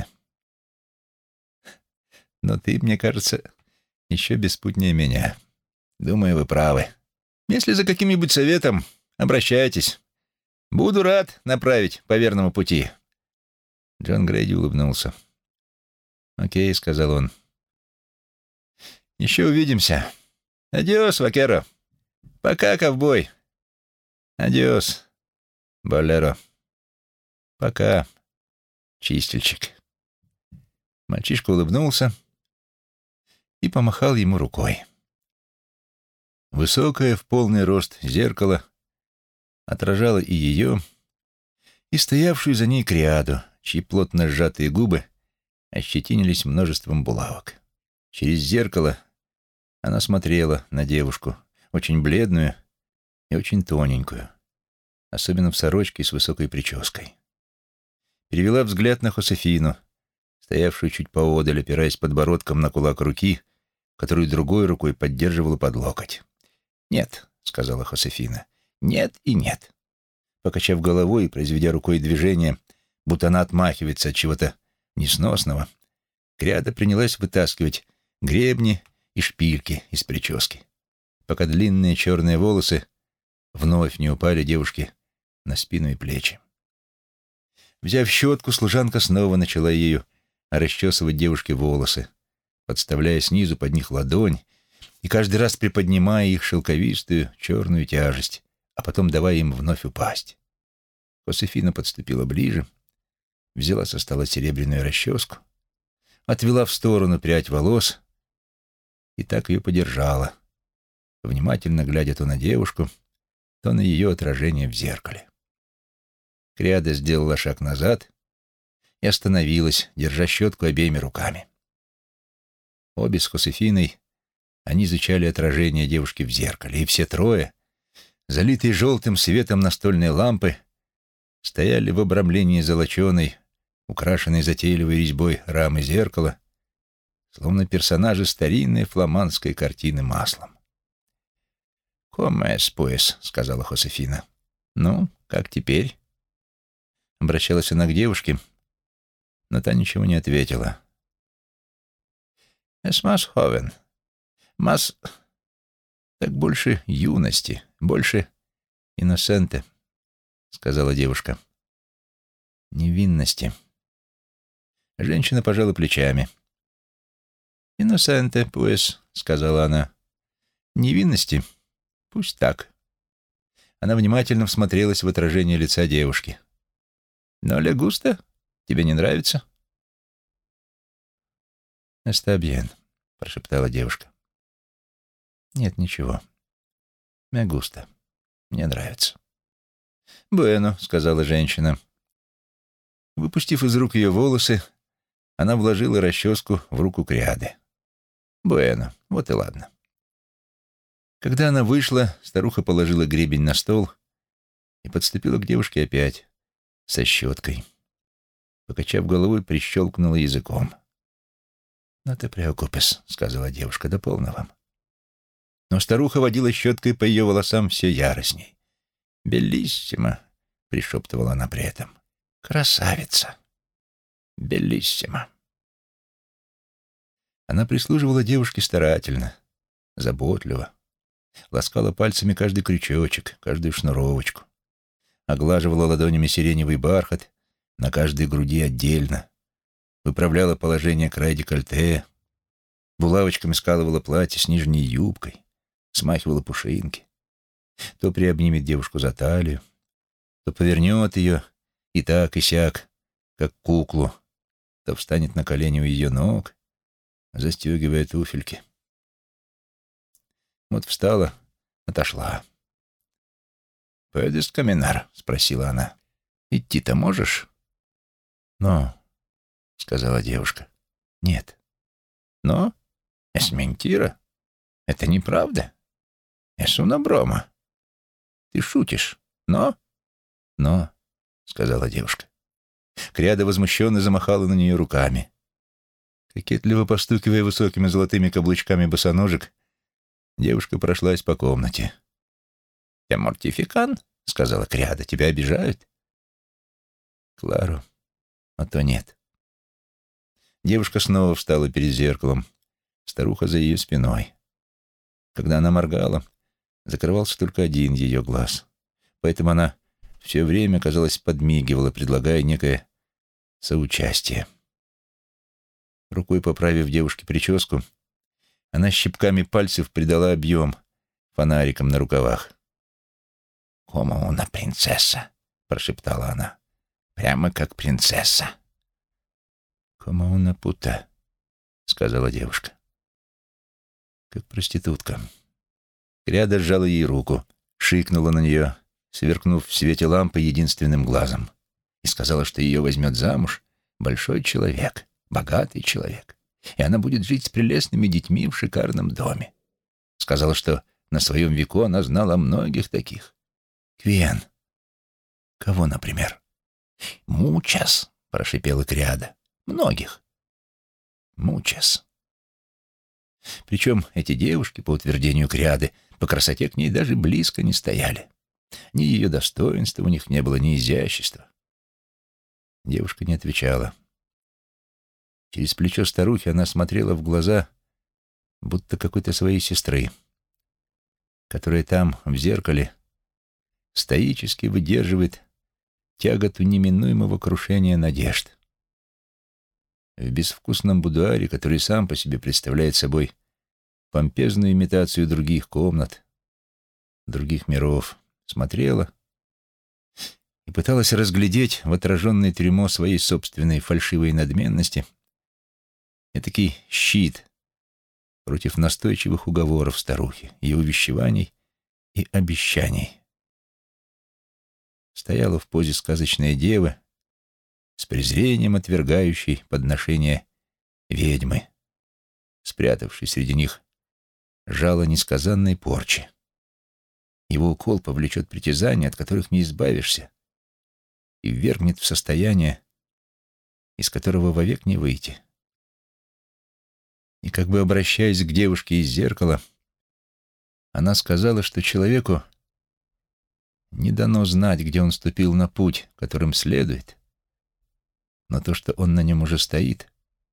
Но ты, мне кажется, еще беспутнее меня. Думаю, вы правы. Если за каким-нибудь советом, обращайтесь. Буду рад направить по верному пути». Джон Грейди улыбнулся. «Окей», — сказал он. «Еще увидимся. Адиос, вакеро. Пока, ковбой. Адиос, болеро. Пока, чистильщик». Мальчишка улыбнулся и помахал ему рукой. Высокое в полный рост зеркало отражало и ее, и стоявшую за ней криаду, чьи плотно сжатые губы ощетинились множеством булавок. Через зеркало она смотрела на девушку, очень бледную и очень тоненькую, особенно в сорочке с высокой прической. Перевела взгляд на Хосефину, стоявшую чуть поодаль, опираясь подбородком на кулак руки, которую другой рукой поддерживала под локоть. «Нет», — сказала Хосефина, — «нет и нет». Покачав головой и произведя рукой движение, будто она отмахивается от чего-то несносного, Криада принялась вытаскивать гребни и шпильки из прически, пока длинные черные волосы вновь не упали девушке на спину и плечи. Взяв щетку, служанка снова начала ею расчесывать девушке волосы, подставляя снизу под них ладонь и каждый раз приподнимая их шелковистую черную тяжесть, а потом давая им вновь упасть. Хосефина подступила ближе, взяла со стола серебряную расческу, отвела в сторону прядь волос и так ее подержала, внимательно глядя то на девушку, то на ее отражение в зеркале. Криада сделала шаг назад и остановилась, держа щетку обеими руками. Обе с Хосефиной они изучали отражение девушки в зеркале, и все трое, залитые желтым светом настольной лампы, стояли в обрамлении золоченой, украшенной затейливой резьбой рамы зеркала, словно персонажи старинной фламандской картины маслом. «Комэс, пуэс», — сказала Хосефина. «Ну, как теперь?» Обращалась она к девушке, но та ничего не ответила. «Эс мас ховен. Мас... Так больше юности, больше иносенте», — сказала девушка. «Невинности». Женщина пожала плечами. «Иносенте, пуэс», — сказала она. «Невинности? Пусть так». Она внимательно всмотрелась в отражение лица девушки. «Но ле густо? Тебе не нравится?» «Эста бьен», — прошептала девушка. «Нет, ничего. Ме густо. Мне нравится». «Буэно», — сказала женщина. Выпустив из рук ее волосы, она вложила расческу в руку Криады. «Буэно, вот и ладно». Когда она вышла, старуха положила гребень на стол и подступила к девушке опять со щеткой. Покачав головой, прищелкнула языком. «Ну ты преокупес», — сказала девушка, — «да полно вам». Но старуха водила щеткой по ее волосам все яростней. «Белиссимо», — пришептывала она при этом. «Красавица! Белиссимо!» Она прислуживала девушке старательно, заботливо, ласкала пальцами каждый крючочек, каждую шнуровочку, оглаживала ладонями сиреневый бархат на каждой груди отдельно, выправляла положение края декольте, булавочками скалывала платье с нижней юбкой, смахивала пушинки. То приобнимет девушку за талию, то повернет ее и так, и сяк, как куклу, то встанет на колени у ее ног, застегивая туфельки. Вот встала, отошла. «Пойдешь, каминар?» — спросила она. «Идти-то можешь?» «Но», — сказала девушка. «Нет». «Но? Es mentira? Это неправда? Es una broma. Ты шутишь? Но?» «Но», — сказала девушка. Криада возмущенно замахала на нее руками. Кокетливо постукивая высокими золотыми каблучками босоножек, девушка прошлась по комнате. «Я мортификан?» — сказала Криада. «Тебя обижают?» «Клару, а то нет». Девушка снова встала перед зеркалом, старуха за ее спиной. Когда она моргала, закрывался только один ее глаз, поэтому она все время, казалось, подмигивала, предлагая некое соучастие. Рукой поправив девушке прическу, она щипками пальцев придала объем фонарикам на рукавах. «Como una принцесса», — прошептала она. «Прямо как принцесса». «Como una puta», — сказала девушка. «Как проститутка». Криада сжала ей руку, шикнула на нее, сверкнув в свете лампы единственным глазом, и сказала, что ее возьмет замуж большой человек, богатый человек, и она будет жить с прелестными детьми в шикарном доме. Сказала, что на своем веку она знала многих таких. «Квиен». «Кого, например?» «Мучас», — прошипела Криада. «Многих». «Мучас». Причем эти девушки, по утверждению Криады, по красоте к ней даже близко не стояли. Ни ее достоинства у них не было, ни изящества. Девушка не отвечала. Через плечо старухи она смотрела в глаза, будто какой-то своей сестры, которая там, в зеркале, стоически выдерживает тяготу неминуемого крушения надежд. в безвкусном будуаре, который сам по себе представляет собой помпезную имитацию других комнат, других миров, смотрела и пыталась разглядеть в отраженное трюмо своей собственной фальшивой надменности этакий щит против настойчивых уговоров старухи, ее увещеваний и обещаний. Стояла в позе сказочной девы, с презрением отвергающей подношения ведьмы, спрятавшей среди них жало несказанной порчи. Его укол повлечет притязания, от которых не избавишься, и ввергнет в состояние, из которого вовек не выйти. И как бы обращаясь к девушке из зеркала, она сказала, что человеку не дано знать, где он ступил на путь, которым следует, но то, что он на нем уже стоит,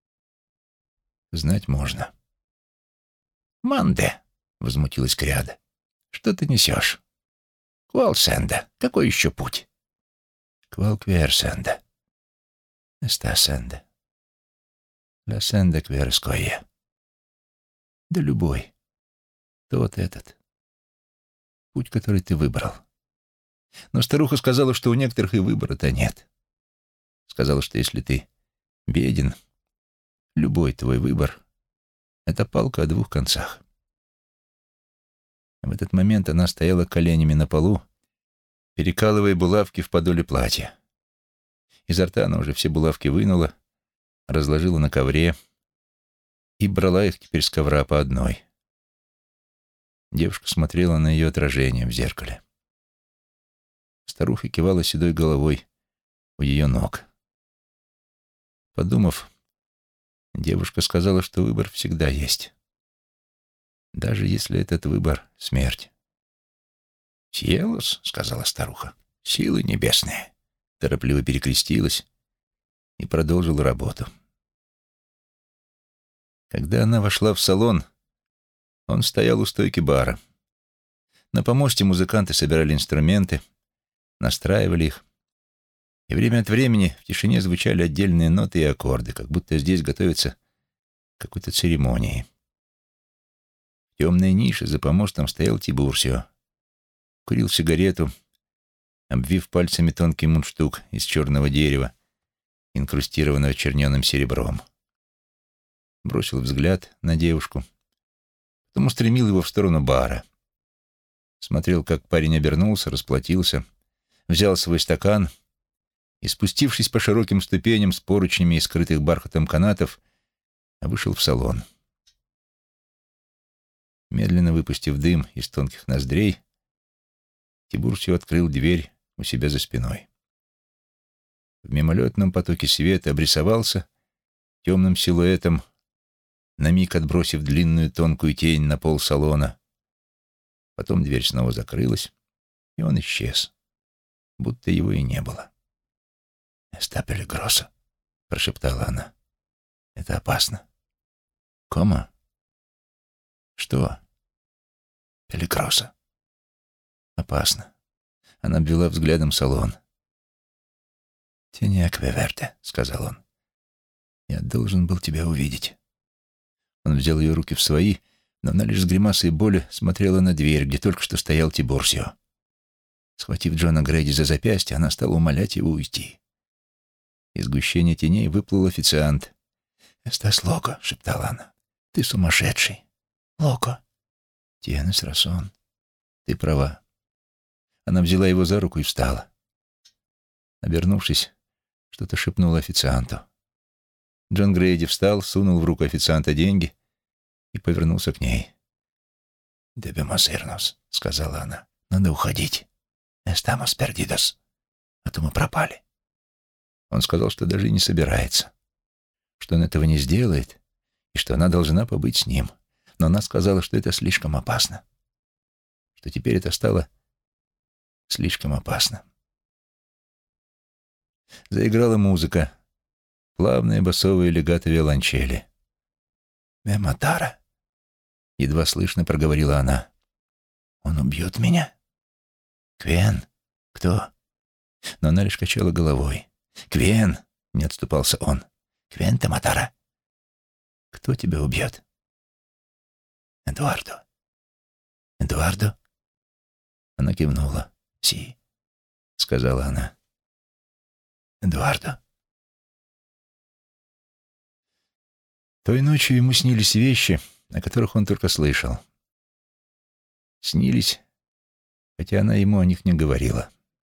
знать можно. «Манде!» — возмутилась Криада. «Что ты несешь? Квал сенда? Какой еще путь?» «Квал квер сенда. Эста сенда. Ла сенда квер ское». «Да любой. Тот этот. Путь, который ты выбрал». Но старуха сказала, что у некоторых и выбора-то нет. Сказала, что если ты беден, любой твой выбор — это палка о двух концах. В этот момент она стояла коленями на полу, перекалывая булавки в подоле платья. Изо рта она уже все булавки вынула, разложила на ковре и брала их теперь с ковра по одной. Девушка смотрела на ее отражение в зеркале. Старуха кивала седой головой у ее ног. Подумав, девушка сказала, что выбор всегда есть, даже если этот выбор — смерть. «Сиелос», — сказала старуха, — «силы небесные», торопливо перекрестилась и продолжила работу. Когда она вошла в салон, он стоял у стойки бара. На помосте музыканты собирали инструменты, настраивали их, и время от времени в тишине звучали отдельные ноты и аккорды, как будто здесь готовятся к какой-то церемонии. В темной нише за помостом стоял Тибурсио. Курил сигарету, обвив пальцами тонкий мундштук из черного дерева, инкрустированного черненым серебром. Бросил взгляд на девушку, потом устремил его в сторону бара. Смотрел, как парень обернулся, расплатился, взял свой стакан и, спустившись по широким ступеням с поручнями и скрытых бархатом канатов, вышел в салон. Медленно выпустив дым из тонких ноздрей, Тибурсио открыл дверь у себя за спиной. В мимолетном потоке света обрисовался темным силуэтом, на миг отбросив длинную тонкую тень на пол салона. Потом дверь снова закрылась, и он исчез, будто его и не было. «Эста пелигроса», — прошептала она. «Это опасно». «Кома?» «Что?» «Пелигроса». «Опасно». Она обвела взглядом салон. «Тенеак веверте», — сказал он. «Я должен был тебя увидеть». Он взял ее руки в свои, но она лишь с гримасой боли смотрела на дверь, где только что стоял Тибурсио. Схватив Джона Грейди за запястье, она стала умолять его уйти. Из сгущения теней выплыл официант. «Эстас локо», — шептала она. «Ты сумасшедший». «Локо». «Тиенес расон». «Ты права». Она взяла его за руку и встала. Обернувшись, что-то шепнула официанту. Джон Грейди встал, сунул в руку официанта деньги и повернулся к ней. «Дебемос ирнос», — сказала она. «Надо уходить. Эстамос пердидос. А то мы пропали». Он сказал, что даже и не собирается, что он этого не сделает и что она должна побыть с ним. Но она сказала, что это слишком опасно, что теперь это стало слишком опасно. Заиграла музыка, плавные басовые легато виолончели. «Мематара», — едва слышно проговорила она. «Он убьет меня?» «Квен? Кто?» Но она лишь качала головой. «Квен!» — не отступался он. «Квента Матара». «Кто тебя убьет?» «Эдуардо». «Эдуардо?» Она кивнула. «Си», — сказала она. «Эдуардо». Той ночью ему снились вещи, о которых он только слышал. Снились, хотя она ему о них не говорила.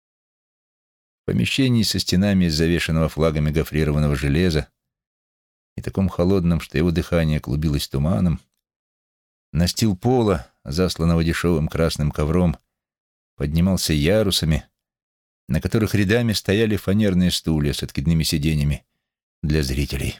В помещении со стенами из завешенного флагами гофрированного железа и таком холодном, что его дыхание клубилось туманом, настил пола, засланного дешевым красным ковром, поднимался ярусами, на которых рядами стояли фанерные стулья с откидными сиденьями для зрителей.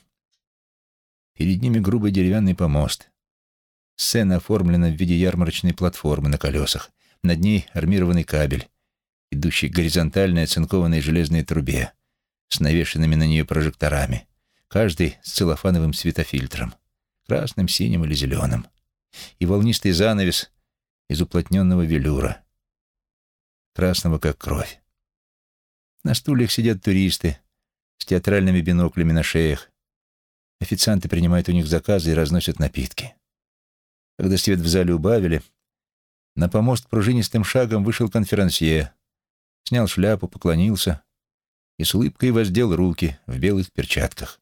Перед ними грубый деревянный помост. Сцена оформлена в виде ярмарочной платформы на колесах. Над ней армированный кабель, идущий к горизонтальной оцинкованной железной трубе с навешенными на нее прожекторами, каждый с целлофановым светофильтром, красным, синим или зеленым, и волнистый занавес из уплотненного велюра, красного как кровь. На стульях сидят туристы с театральными биноклями на шеях. Официанты принимают у них заказы и разносят напитки. Когда свет в зале убавили, на помост пружинистым шагом вышел конферансье, снял шляпу, поклонился и с улыбкой воздел руки в белых перчатках.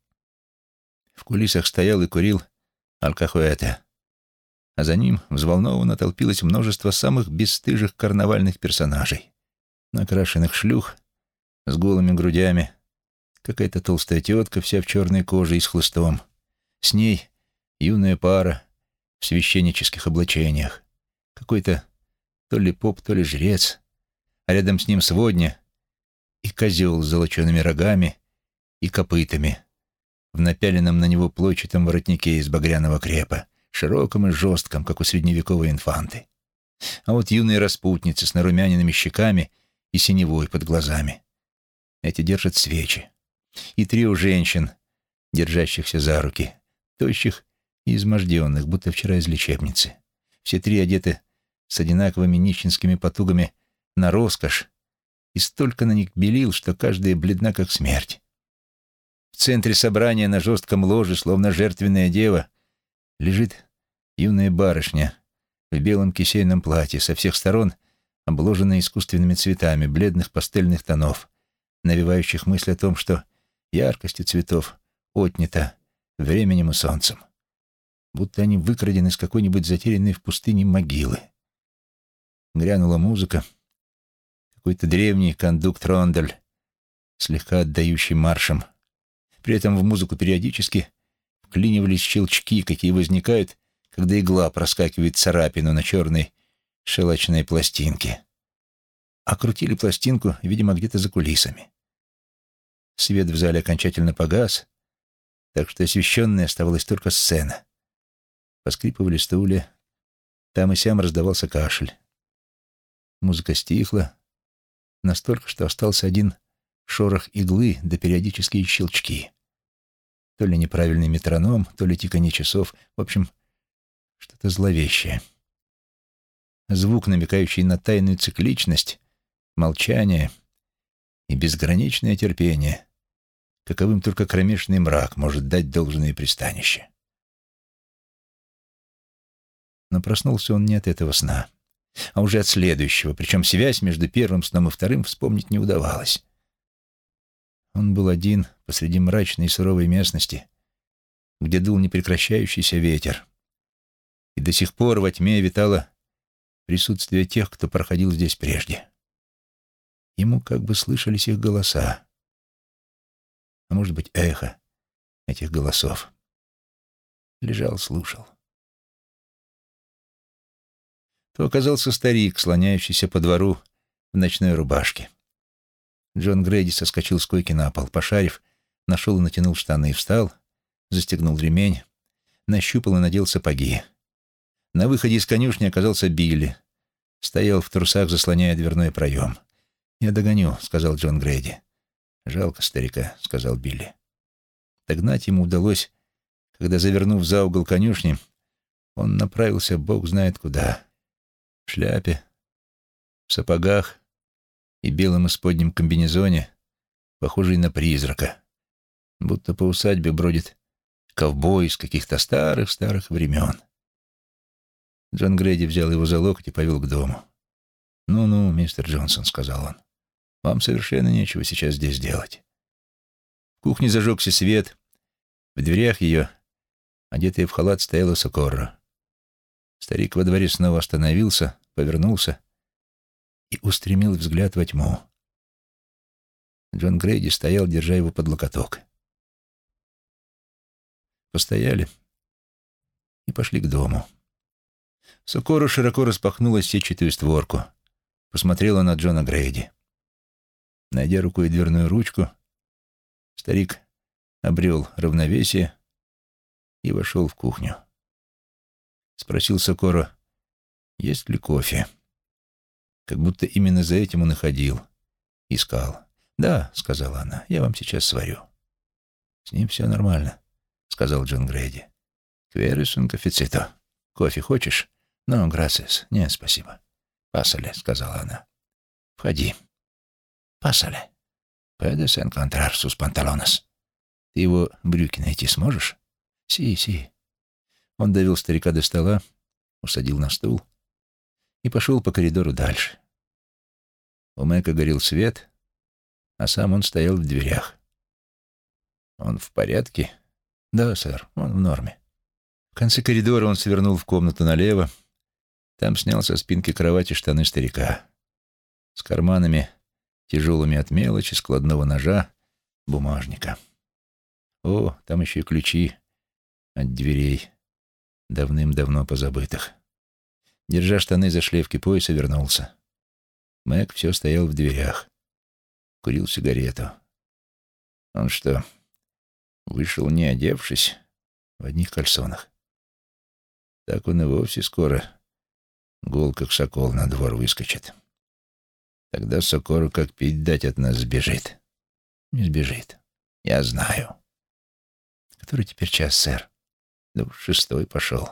В кулисах стоял и курил Алькахуэте, а за ним взволнованно толпилось множество самых бесстыжих карнавальных персонажей, накрашенных шлюх с голыми грудями, какая-то толстая тетка, вся в черной коже и с хлыстом, с ней юная пара в священнических облачениях, какой-то то ли поп, то ли жрец, а рядом с ним сводня и козел с золочеными рогами и копытами в напяленном на него плойчатом воротнике из багряного крепа, широком и жестком, как у средневековой инфанты. А вот юные распутницы с нарумяненными щеками и синевой под глазами. Эти держат свечи. И трио женщин, держащихся за руки, тощих и изможденных, будто вчера из лечебницы. Все три одеты с одинаковыми нищенскими потугами на роскошь, и столько на них белил, что каждая бледна, как смерть. В центре собрания на жестком ложе, словно жертвенная дева, лежит юная барышня в белом кисейном платье, со всех сторон обложенная искусственными цветами бледных пастельных тонов, навевающих мысль о том, что яркостью цветов отнята временем и солнцем, будто они выкрадены из какой-нибудь затерянной в пустыне могилы. Грянула музыка, какой-то древний кондукт-рондель, слегка отдающий маршем. При этом в музыку периодически вклинивались щелчки, какие возникают, когда игла проскакивает царапину на черной шелочной пластинке. А крутили пластинку, видимо, где-то за кулисами. Свет в зале окончательно погас, так что освещенной оставалась только сцена. Поскрипывали стулья, там и сям раздавался кашель. Музыка стихла, настолько, что остался один шорох иглы да периодические щелчки. То ли неправильный метроном, то ли тиканье часов, в общем, что-то зловещее. Звук, намекающий на тайную цикличность, молчание и безграничное терпение, каковым только кромешный мрак может дать должное пристанище. Но проснулся он не от этого сна, а уже от следующего, причем связь между первым сном и вторым вспомнить не удавалось. Он был один посреди мрачной и суровой местности, где дул непрекращающийся ветер, и до сих пор во тьме витало присутствие тех, кто проходил здесь прежде. Ему как бы слышались их голоса, а может быть, эхо этих голосов. Лежал, слушал. То оказался старик, слоняющийся по двору в ночной рубашке. Джон Грейди соскочил с койки на пол, пошарив, нашел и натянул штаны, встал, застегнул ремень, нащупал и надел сапоги. На выходе из конюшни оказался Билли. Стоял в трусах, заслоняя дверной проем. «Я догоню», — сказал Джон Грейди. «Жалко старика», — сказал Билли. Догнать ему удалось, когда, завернув за угол конюшни, он направился бог знает куда. В шляпе, в сапогах и белом исподнем комбинезоне, похожий на призрака, Будто по усадьбе бродит ковбой из каких-то старых-старых времен. Джон Грейди взял его за локоть и повел к дому. «Ну-ну, мистер Джонсон», — сказал он, — «вам совершенно нечего сейчас здесь делать». В кухне зажегся свет. В дверях ее, одетая в халат, стояла Сокорро. Старик во дворе снова остановился, повернулся и устремил взгляд во тьму. Джон Грейди стоял, держа его под локоток. Постояли и пошли к дому. Сокорро широко распахнула сетчатую створку, посмотрела на Джона Грейди. Найдя рукой дверную ручку, старик обрел равновесие и вошел в кухню. Спросил Сокорро, есть ли кофе. Как будто именно за этим он и ходил. Искал. «Да», — сказала она, — «я вам сейчас сварю». «С ним все нормально», — сказал Джон Грейди. «Quieres un cafecito? Кофе хочешь?» «No, gracias. Нет, спасибо». «Pásale», — сказала она. «Входи». «Pásale. Puedes encontrar sus pantalones?» «Ты его брюки найти сможешь?» «Си, си». Он довел старика до стола, усадил на стул и пошел по коридору дальше. У Мэка горел свет, а сам он стоял в дверях. «Он в порядке?» «Да, сэр, он в норме». В конце коридора он свернул в комнату налево. Там снял со спинки кровати штаны старика. С карманами, тяжелыми от мелочи, складного ножа, бумажника. О, там еще и ключи от дверей, давным-давно позабытых. Держа штаны за шлевки пояса, вернулся. Мэг все стоял в дверях. Курил сигарету. Он что, вышел не одевшись, в одних кальсонах? Так он и вовсе скоро гол, как сокол, на двор выскочит. Тогда Сокорро как пить дать от нас сбежит. Не сбежит. Я знаю. Который теперь час, сэр? Да уж 6 пошел.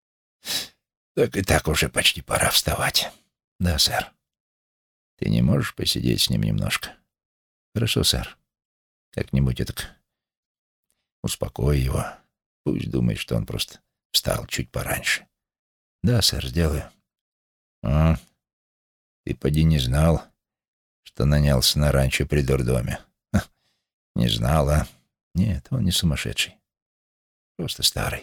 Так и так уже почти пора вставать. Да, сэр. Ты не можешь посидеть с ним немножко? Хорошо, сэр. Как-нибудь так успокой его. Пусть думает, что он просто встал чуть пораньше. Да, сэр, сделаю. А, ты поди не знал, что нанялся на ранчо при дурдоме? Не знал, а? Нет, он не сумасшедший. Просто старый.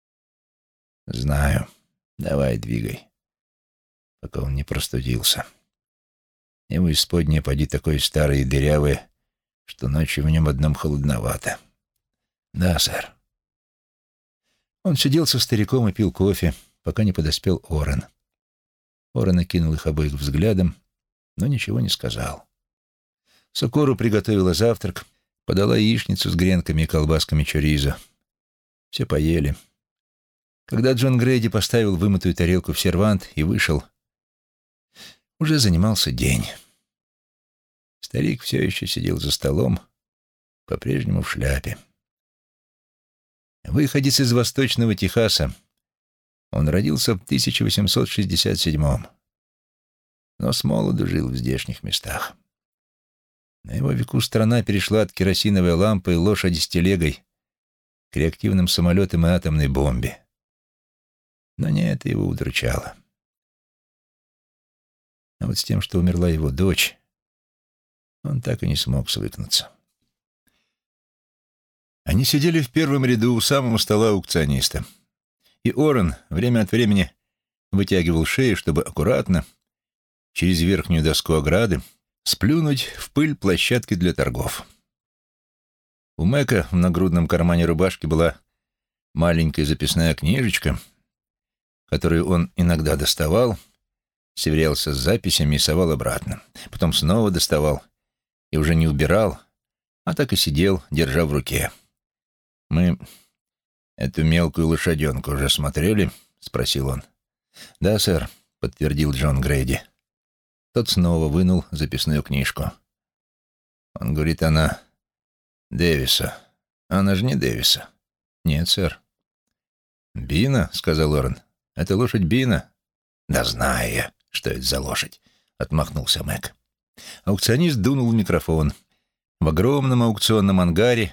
Знаю. Давай, двигай, пока он не простудился. Его исподнее поди такой старый и дырявый, что ночью в нем одном холодновато. Да, сэр. Он сидел со стариком и пил кофе, пока не подоспел Орен. Орен окинул их обоих взглядом, но ничего не сказал. Сокорро приготовила завтрак, подала яичницу с гренками и колбасками чоризо. Все поели. Когда Джон Грейди поставил вымытую тарелку в сервант и вышел, уже занимался день. Старик все еще сидел за столом, по-прежнему в шляпе. Выходец из Восточного Техаса, он родился в 1867-м, но с молоду жил в здешних местах. На его веку страна перешла от керосиновой лампы и лошади с телегой к реактивным самолетам и атомной бомбе. Но не это его удручало. А вот с тем, что умерла его дочь, он так и не смог свыкнуться. Они сидели в первом ряду у самого стола аукциониста. И Орен время от времени вытягивал шею, чтобы аккуратно, через верхнюю доску ограды, сплюнуть в пыль площадки для торгов. У Мэка в нагрудном кармане рубашки была маленькая записная книжечка, которую он иногда доставал, сверялся с записями и совал обратно. Потом снова доставал и уже не убирал, а так и сидел, держа в руке. «Мы эту мелкую лошаденку уже смотрели?» — спросил он. «Да, сэр», — подтвердил Джон Грейди. Тот снова вынул записную книжку. Он говорит, она Дэвиса. Она же не Дэвиса. «Нет, сэр». «Бина?» — сказал Орен. «Это лошадь Бина?» «Да знаю я, что это за лошадь», — отмахнулся Мэг. Аукционист дунул в микрофон. В огромном аукционном ангаре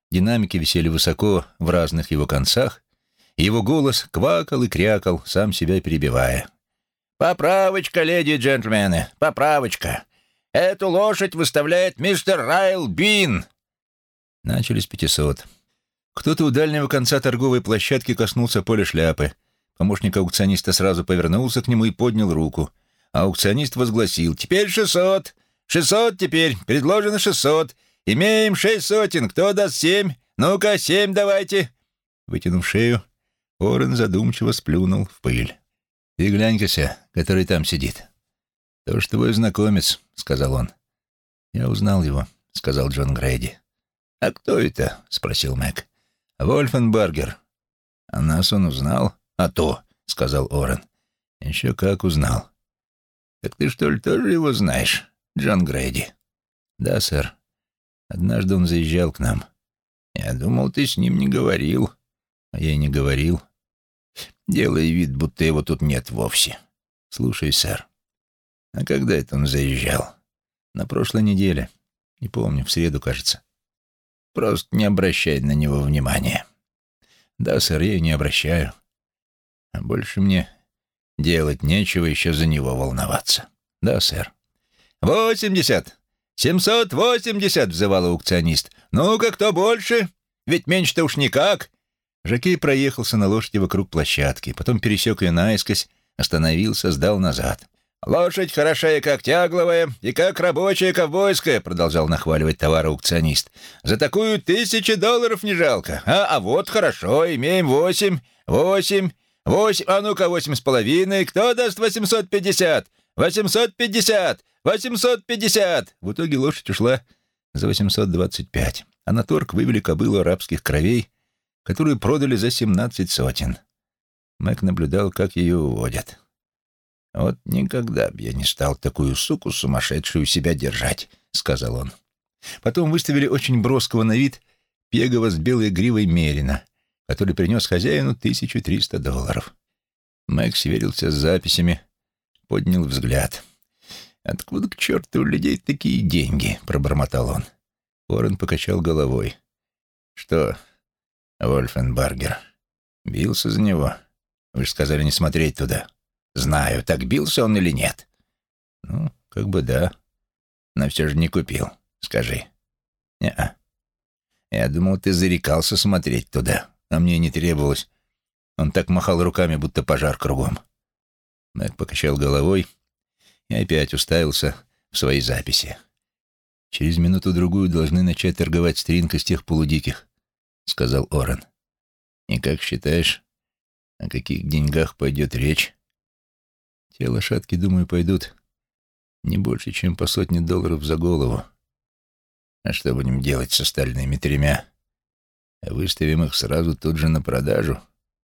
Динамики висели высоко в разных его концах, и его голос квакал и крякал, сам себя перебивая. «Поправочка, леди и джентльмены, поправочка! Эту лошадь выставляет мистер Райл Бин!» Начали с 500. Кто-то у дальнего конца торговой площадки коснулся поля шляпы. Помощник аукциониста сразу повернулся к нему и поднял руку. Аукционист возгласил: «Теперь 600! 600 теперь! Предложено 600! Имеем 6 сотен! Кто даст 7? Ну-ка, 7 давайте!» Вытянув шею, Орен задумчиво сплюнул в пыль. «Ты глянь-кася, который там сидит. «Тоже твой знакомец», — сказал он. «Я узнал его», — сказал Джон Грейди. «А кто это?» — спросил Мэг. «Вольфенбергер». «А нас он узнал?» «А то», — сказал Орен. «Еще как узнал». «Так ты, что ли, тоже его знаешь, Джон Грейди?» «Да, сэр. Однажды он заезжал к нам». «Я думал, ты с ним не говорил». «А я и не говорил». «Делай вид, будто его тут нет вовсе». «Слушай, сэр». «А когда это он заезжал?» «На прошлой неделе. Не помню, в среду, кажется». «Просто не обращай на него внимания». «Да, сэр, я и не обращаю. А больше мне делать нечего еще за него волноваться». «Да, сэр». 80! 780!» — взывал аукционист. «Ну-ка, кто больше? Ведь меньше-то уж никак». Жокей проехался на лошади вокруг площадки, потом пересек ее наискось, остановился, сдал назад. «Лошадь хорошая, как тягловая, и как рабочая ковбойская», — продолжал нахваливать товар аукционист. «За такую $1000 не жалко. А вот хорошо, имеем 8, 8, 8, а ну-ка 8,5. Кто даст 850? 850, 850!» В итоге лошадь ушла за 825, а на торг вывели кобылу арабских кровей, которую продали за 17 сотен. Мэг наблюдал, как ее уводят. «Вот никогда б я не стал такую суку сумасшедшую себя держать», — сказал он. Потом выставили очень броского на вид пегого с белой гривой мерина, который принес хозяину $1300. Мэг сверился с записями, поднял взгляд. «Откуда к черту у людей такие деньги?» — пробормотал он. Орен покачал головой. «Что, Вольфенбергер, бился за него? Вы же сказали не смотреть туда». «Знаю, так бился он или нет?» «Ну, как бы да. Но все же не купил. Скажи». «Не-а. Я думал, ты зарекался смотреть туда, а мне не требовалось. Он так махал руками, будто пожар кругом». Мэг покачал головой и опять уставился в свои записи. «Через минуту-другую должны начать торговать стринг из тех полудиких», — сказал Орен. «И как считаешь, о каких деньгах пойдет речь?» «Те лошадки, думаю, пойдут не больше, чем по $100 за голову. А что будем делать с остальными 3? Выставим их сразу тут же на продажу?»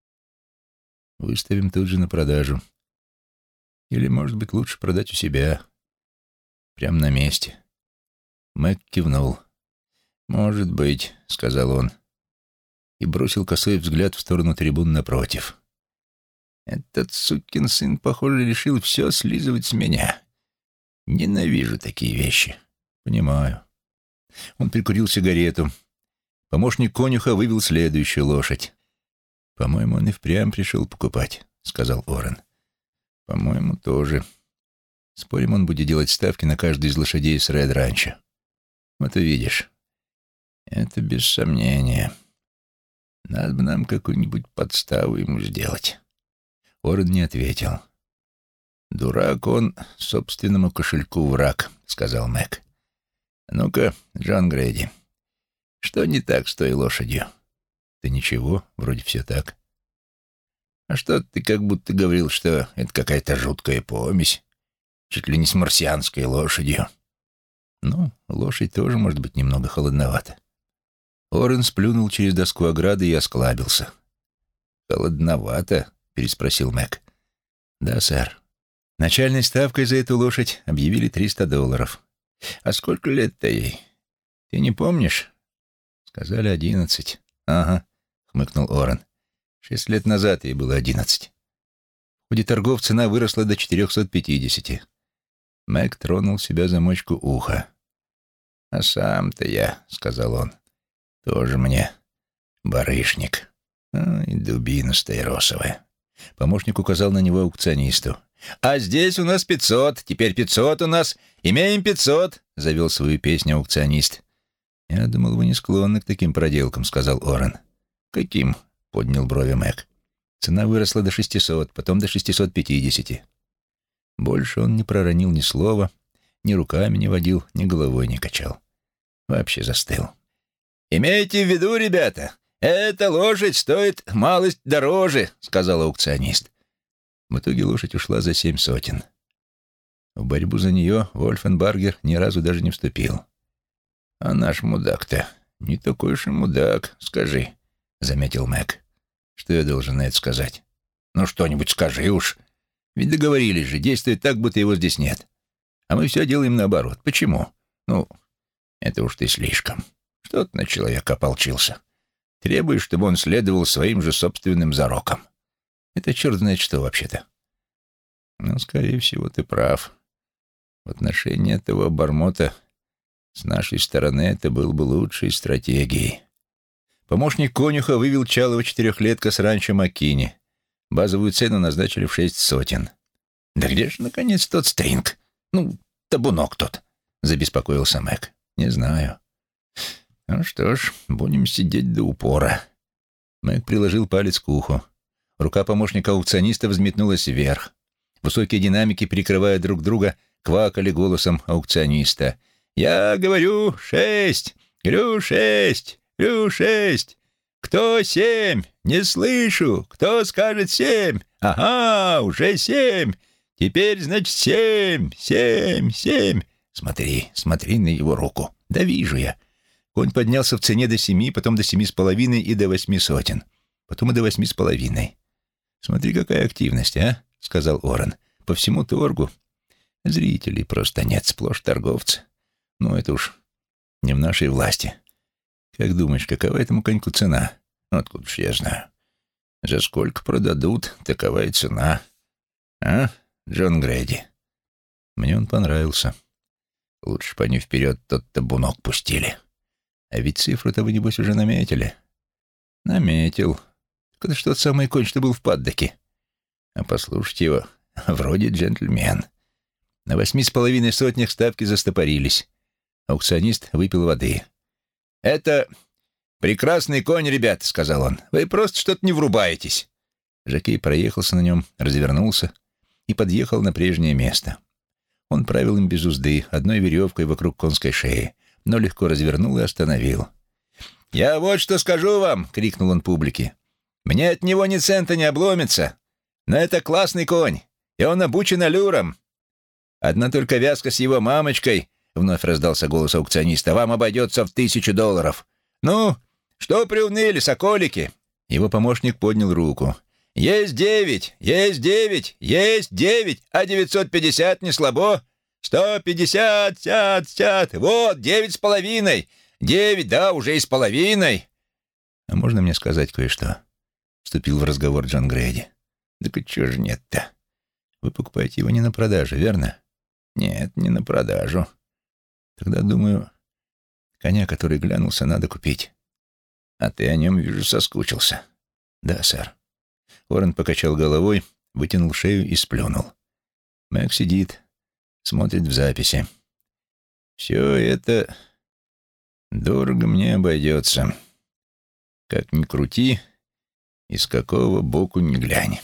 «Выставим тут же на продажу. Или, может быть, лучше продать у себя. Прямо на месте». Мэг кивнул. «Может быть», — сказал он, и бросил косой взгляд в сторону трибун напротив. «Этот сукин сын, похоже, решил все слизывать с меня. Ненавижу такие вещи». «Понимаю». Он прикурил сигарету. Помощник конюха вывел следующую лошадь. «По-моему, он и впрямь пришел покупать», — сказал Орен. «По-моему, тоже. Спорим, он будет делать ставки на каждую из лошадей с Ред-Ранчо. Вот увидишь». «Это без сомнения. Надо бы нам какую-нибудь подставу ему сделать». Орен не ответил. «Дурак он, собственному кошельку враг», — сказал Мэг. «Ну-ка, Джон Грейди, что не так с той лошадью?» «Да ничего, вроде все так». «А что ты как будто говорил, что это какая-то жуткая помесь, чуть ли не с марсианской лошадью?» «Ну, лошадь тоже может быть немного холодновата». Орен сплюнул через доску ограды и осклабился. «Холодновато?» — переспросил Мэг. «Да, сэр. Начальной ставкой за эту лошадь объявили $300. А сколько лет-то ей? Ты не помнишь?» «Сказали 11. «Ага», — хмыкнул Орен. 6 лет назад ей было 11. В ходе торгов цена выросла до 450. Мэг тронул себя за мочку уха. «А сам-то я», — сказал он, Тоже мне барышник. Ай, дубина стаиросовая. Помощник указал на него аукционисту. «А здесь у нас 500, теперь 500 у нас. Имеем 500», — завел свою песню аукционист. «Я думал, вы не склонны к таким проделкам», — сказал Орен. «Каким?» — поднял брови Мэг. Цена выросла до 600, потом до 650. Больше он не проронил ни слова, ни руками не водил, ни головой не качал. Вообще застыл. «Имейте в виду, ребята, эта лошадь стоит малость дороже», — сказал аукционист. В итоге лошадь ушла за 7 сотен. В борьбу за нее Вольфенбаргер ни разу даже не вступил. «А наш мудак-то не такой уж и мудак, скажи», — заметил Мэг. «Что я должен на это сказать?» «Ну, что-нибудь скажи уж. Ведь договорились же, действует так, будто его здесь нет. А мы все делаем наоборот. Почему? Ну, это уж ты слишком. Что ты на человека ополчился? Требуешь, чтобы он следовал своим же собственным зарокам. Это черт знает что вообще-то». «Ну, скорее всего, ты прав. В отношении этого обормота с нашей стороны это был бы лучшей стратегией». Помощник конюха вывел Чалова 4-летка с ранчо Маккини. Базовую цену назначили в 6 сотен. «Да где же, наконец, тот стринг? Ну, табунок тот», — забеспокоился Мэг. «Не знаю». «Ну что ж, будем сидеть до упора». Мэг приложил палец к уху. Рука помощника аукциониста взметнулась вверх. Высокие динамики, перекрывая друг друга, квакали голосом аукциониста. «Я говорю 6! Говорю 6! Говорю 6! Кто 7? Не слышу! Кто скажет 7? Ага, уже 7! Теперь, значит, 7! 7! 7!» «Смотри, смотри на его руку. Да вижу я». Конь поднялся в цене до 7, потом до 7,5 и до 8 сотен. Потом и до 8,5. «Смотри, какая активность, а?» — сказал Орен. «По всему торгу. Зрителей просто нет, сплошь торговцы. Ну, это уж не в нашей власти. Как думаешь, какова этому коньку цена?» «Откуда ж я знаю? За сколько продадут, такова и цена. А, Джон Грейди?» Мне он понравился. Лучше бы они вперед тот табунок пустили. А ведь цифру-то вы, небось, уже наметили. Наметил. Так это ж тот самый конь, что был в паддоке. А послушайте его, вроде джентльмен. На 8,5 сотнях ставки застопорились. Аукционист выпил воды. «Это прекрасный конь, ребята», — сказал он. «Вы просто что-то не врубаетесь». Жокей проехался на нем, развернулся и подъехал на прежнее место. Он правил им без узды, одной веревкой вокруг конской шеи, но легко развернул и остановил. «Я вот что скажу вам!» — крикнул он публике. «Мне от него ни цента не обломится, но это классный конь, и он обучен аллюрам. Одна только вязка с его мамочкой, — вновь раздался голос аукциониста, — вам обойдется в $1000. Ну, что приуныли, соколики?» Его помощник поднял руку. «Есть 9, есть 9, есть 9, а 950 не слабо. 150, сят, вот, 9,5. 9, да, уже и с половиной». «А можно мне сказать кое-что?» — вступил в разговор Джон Грейди. «Так и чего же нет-то? Вы покупаете его не на продажу, верно?» «Нет, не на продажу». «Тогда, думаю, коня, который глянулся, надо купить». «А ты о нем, вижу, соскучился». «Да, сэр». Орен покачал головой, вытянул шею и сплюнул. Мэг сидит, смотрит в записи. «Все это дорого мне обойдется. Как ни крути, и с какого боку ни глянь».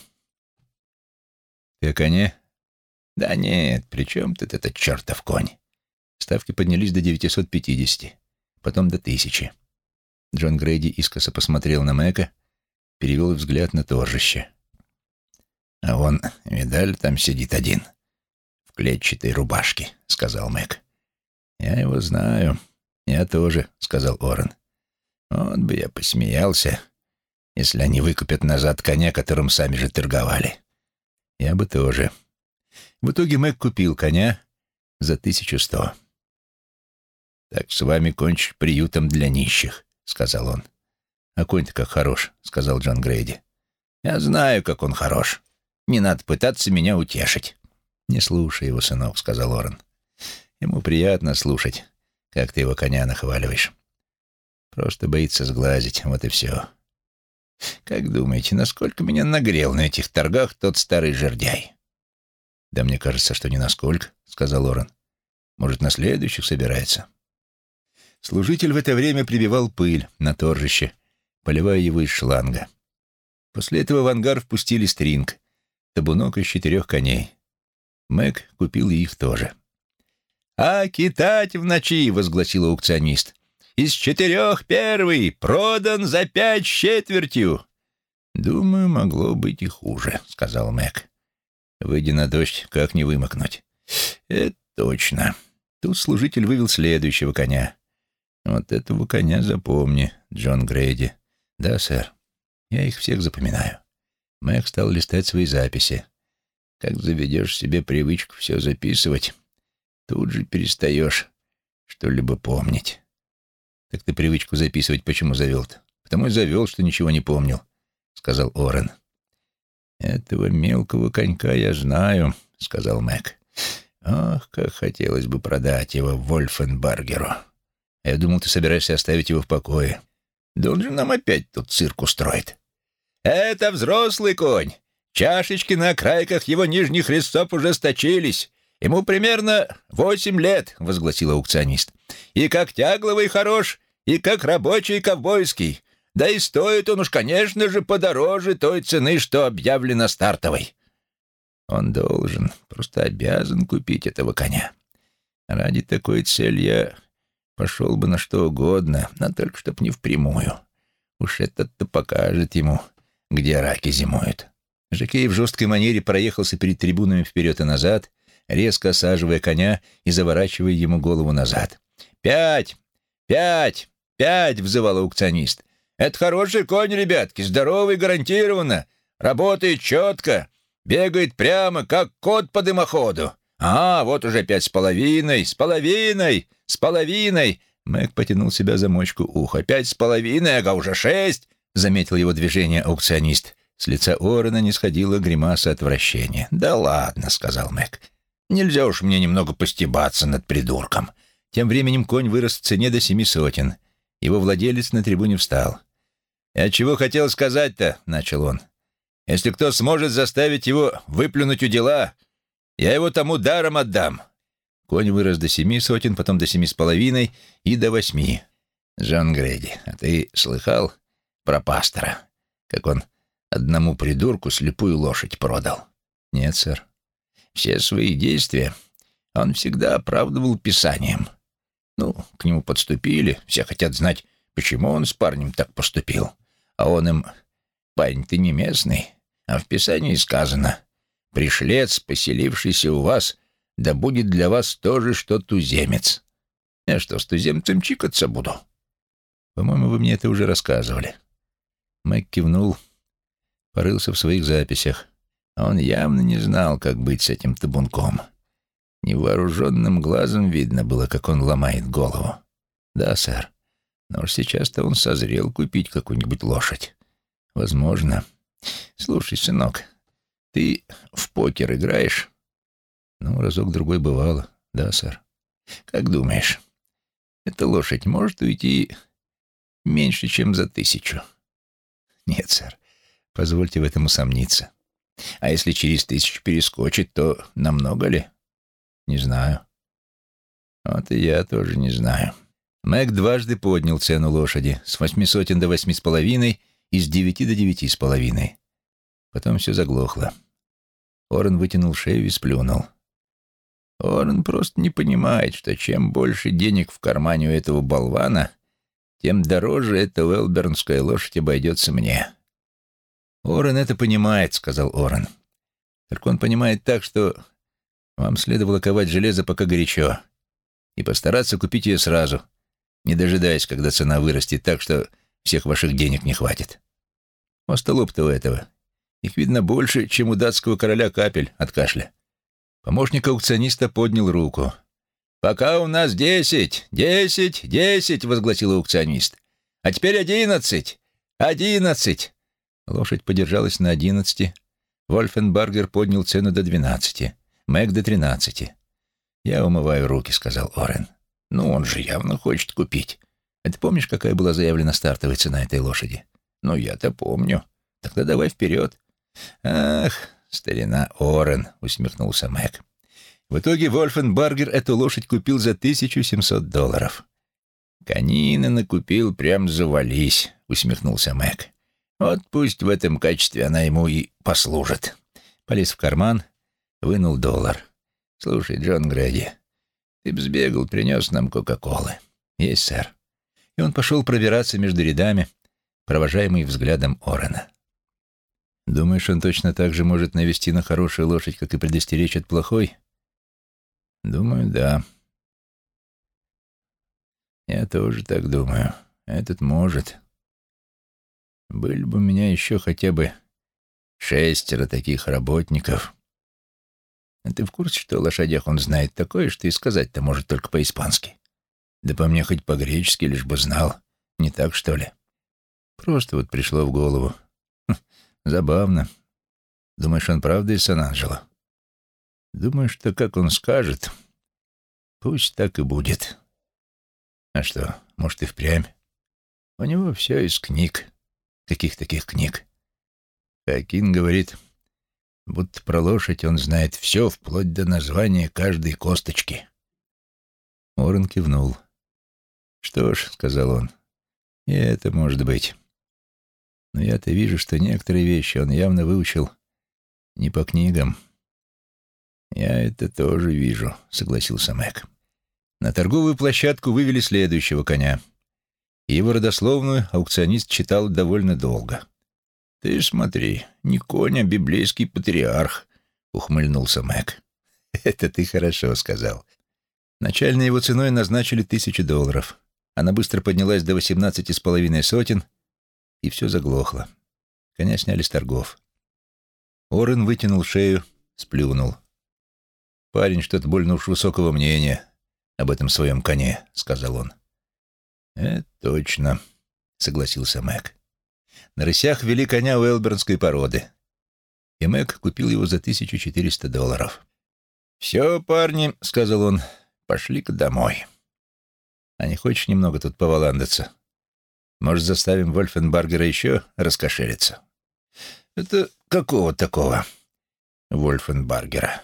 «Ты о коне?» «Да нет, при чем тут этот чертов конь?» Ставки поднялись до 950, потом до 1000. Джон Грейди искоса посмотрел на Мэка, перевел взгляд на торжище. «А вон, видали, там сидит один, в клетчатой рубашке», — сказал Мэг. «Я его знаю. Я тоже», — сказал Орен. «Вот бы я посмеялся, если они выкупят назад коня, которым сами же торговали. Я бы тоже». В итоге Мэг купил коня за 1100. «Так с вами кончишь приютом для нищих», — сказал он. «А конь-то как хорош», — сказал Джон Грейди. «Я знаю, как он хорош. Не надо пытаться меня утешить». «Не слушай его, сынок», — сказал Орен. «Ему приятно слушать, как ты его коня нахваливаешь. Просто боится сглазить, вот и все. Как думаете, насколько меня нагрел на этих торгах тот старый жердяй? Да мне кажется, что не насколько, сказал Орен. Может, на следующих собирается. Служитель в это время прибивал пыль на торжище, поливая его из шланга. После этого в ангар впустили стринг, табунок из 4 коней. Мэг купил и их тоже. «А китать в ночи!» — возгласил аукционист. «Из 4 первый, продан за 5 с четвертью!» «Думаю, могло быть и хуже», — сказал Мэг. «Выйдя на дождь, как не вымокнуть?» «Это точно». Тут служитель вывел следующего коня. «Вот этого коня запомни, Джон Грейди». «Да, сэр. Я их всех запоминаю». Мэг стал листать свои записи. «Как заведешь себе привычку все записывать, тут же перестаешь что-либо помнить». «Так ты привычку записывать почему завел-то?» «Потому и завел, что ничего не помнил», — сказал Орен. «Этого мелкого конька я знаю», — сказал Мэг. «Ох, как хотелось бы продать его Вольфенбаргеру. Я думал, ты собираешься оставить его в покое. Да он же нам опять тут цирк устроит». «Это взрослый конь. Чашечки на крайках его нижних резцов уже сточились. Ему примерно 8 лет», — возгласил аукционист. «И как тягловый хорош, и как рабочий ковбойский. Да и стоит он уж, конечно же, подороже той цены, что объявлено стартовой». «Он должен, просто обязан купить этого коня. Ради такой цели я пошел бы на что угодно, но только чтоб не впрямую. Уж этот-то покажет ему, где раки зимуют». Жокей в жесткой манере проехался перед трибунами вперед и назад, резко осаживая коня и заворачивая ему голову назад. «5! 5! 5!» — взывал аукционист. «Это хороший конь, ребятки, здоровый гарантированно, работает четко, бегает прямо, как кот по дымоходу. А, вот уже 5,5, с половиной, с половиной!» Мэг потянул себя за мочку уха. 5,5, ага, уже 6!» — заметил его движение аукционист. С лица Орена не сходила гримаса отвращения. «Да ладно», — сказал Мэг. «Нельзя уж мне немного постебаться над придурком». Тем временем конь вырос в цене до 7 сотен. Его владелец на трибуне встал. «Я чего хотел сказать-то?» — начал он. «Если кто сможет заставить его выплюнуть у дела, я его тому даром отдам». Конь вырос до 7 сотен, потом до 7,5 и до 8. «Джон Грейди, а ты слыхал про пастора, как он одному придурку слепую лошадь продал?» «Нет, сэр». «Все свои действия он всегда оправдывал писанием. Ну, к нему подступили, все хотят знать, почему он с парнем так поступил. А он им: парень, ты не местный, а в Писании сказано: пришлец, поселившийся у вас, да будет для вас то же, что туземец. Я что, с туземцем чикаться буду?» «По-моему, вы мне это уже рассказывали». Мэг кивнул, порылся в своих записях. Он явно не знал, как быть с этим табунком. Невооруженным глазом видно было, как он ломает голову. «Да, сэр. Но уж сейчас-то он созрел купить какую-нибудь лошадь. Возможно. Слушай, сынок, ты в покер играешь?» «Ну, разок-другой бывало. Да, сэр». «Как думаешь, эта лошадь может уйти меньше, чем за 1000?» «Нет, сэр. Позвольте в этом усомниться. А если через 1000 перескочит, то намного ли?» «Не знаю». «Вот и я тоже не знаю». Мэг дважды поднял цену лошади с 8 сотен до 8,5 и с 9 до 9,5. Потом все заглохло. Орен вытянул шею и сплюнул. Орен просто не понимает, что чем больше денег в кармане у этого болвана, тем дороже эта уэлбернская лошадь обойдется мне. «Орен это понимает», — сказал Орен. «Только он понимает так, что вам следовало ковать железо пока горячо и постараться купить ее сразу, не дожидаясь, когда цена вырастет так, что всех ваших денег не хватит. Остолоп-то у этого. Их, видно, больше, чем у датского короля капель от кашля». Помощник аукциониста поднял руку. «Пока у нас 10, 10, 10», — возгласил аукционист. «А теперь 11, 11». Лошадь подержалась на 11. Вольфенбаргер поднял цену до 12. Мэг до 13. «Я умываю руки», — сказал Орен. «Ну, он же явно хочет купить». А ты помнишь, какая была заявлена стартовая цена этой лошади? Ну, я-то помню. Тогда давай вперед. Ах, старина Орен, усмехнулся Мэг. В итоге Вольфенбаргер эту лошадь купил за $1700. Конина накупил прям завались, усмехнулся Мэг. Вот пусть в этом качестве она ему и послужит. Полез в карман, вынул $1. Слушай, Джон Грэди, ты б сбегал, принес нам Кока-Колы. Есть, сэр. И он пошел пробираться между рядами, провожаемый взглядом Орена. Думаешь, он точно так же может навести на хорошую лошадь, как и предостеречь от плохой? Думаю, да. Я тоже так думаю. Этот может. Были бы у меня еще хотя бы 6 таких работников. А ты в курсе, что о лошадях он знает такое, что и сказать-то может только по-испански? Да по мне хоть по-гречески, лишь бы знал. Не так, что ли? Просто вот пришло в голову. Забавно. Думаешь, он правда из Сан-Анджело? Думаю, что как он скажет, пусть так и будет. А что, может и впрямь? У него все из книг. Каких таких книг? Хакин говорит, будто про лошадь он знает все, вплоть до названия каждой косточки. Орен кивнул. «Что ж», — сказал он, — «и это может быть. Но я-то вижу, что некоторые вещи он явно выучил не по книгам». «Я это тоже вижу», — согласился Мэг. На торговую площадку вывели следующего коня. Его родословную аукционист читал довольно долго. «Ты смотри, не конь, а библейский патриарх», — ухмыльнулся Мэг. «Это ты хорошо сказал». Начальной его ценой назначили $1000. Она быстро поднялась до 18,5 сотен, и все заглохло. Коня сняли с торгов. Орен вытянул шею, сплюнул. «Парень что-то больно уж высокого мнения об этом своем коне», — сказал он. «Это точно», — согласился Мэг. На рысях вели коня уэлбернской породы, и Мэг купил его за $1400. «Все, парни», — сказал он, — «пошли-ка домой. А не хочешь немного тут поваландаться? Может, заставим Вольфенбаргера еще раскошелиться?» «Это какого такого Вольфенбаргера?»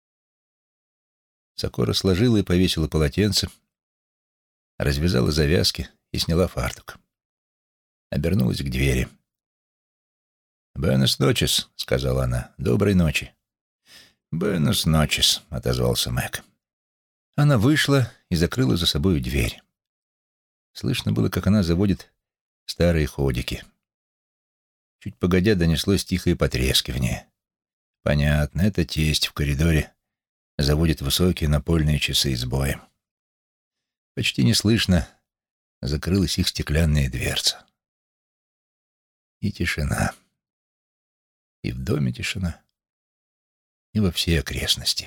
Сокора сложила и повесила полотенце, развязала завязки и сняла фартук. Обернулась к двери. «Буэнос ночес», — сказала она. «Доброй ночи». «Буэнос ночес», — отозвался Мэг. Она вышла и закрыла за собою дверь. Слышно было, как она заводит старые ходики. Чуть погодя донеслось тихое потрескивание. Понятно, это тесть в коридоре заводит высокие напольные часы с боем. Почти неслышно закрылась их стеклянная дверца. И тишина. И в доме тишина, и во всей окрестности.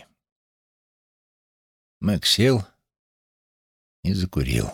Мэг сел и закурил.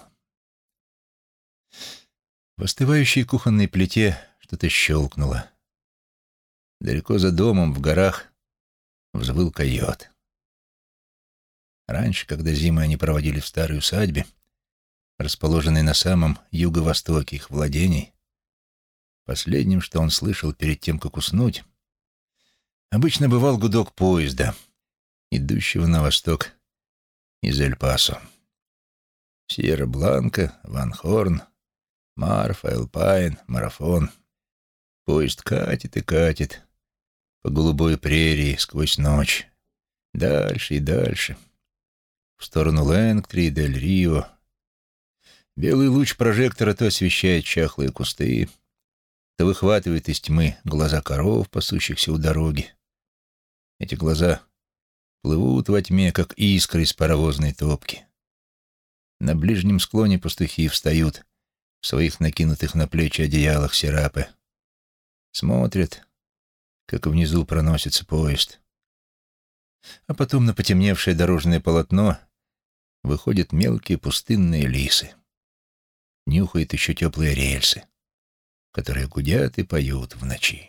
В остывающей кухонной плите что-то щелкнуло. Далеко за домом, в горах, взвыл койот. Раньше, когда зимы они проводили в старой усадьбе, расположенной на самом юго-востоке их владений, последним, что он слышал перед тем, как уснуть, обычно бывал гудок поезда, идущего на восток из Эль-Пасо. Сьерра-Бланка, Ван Хорн, Марфа, Элпайн, Марафон. Поезд катит и катит по голубой прерии сквозь ночь, дальше и дальше, в сторону Лэнгтри и Дель-Рио. Белый луч прожектора то освещает чахлые кусты, то выхватывает из тьмы глаза коров, пасущихся у дороги. Эти глаза плывут во тьме, как искры из паровозной топки. На ближнем склоне пастухи встают в своих накинутых на плечи одеялах серапы. Смотрят, как внизу проносится поезд. А потом на потемневшее дорожное полотно выходят мелкие пустынные лисы. Нюхают еще теплые рельсы, которые гудят и поют в ночи.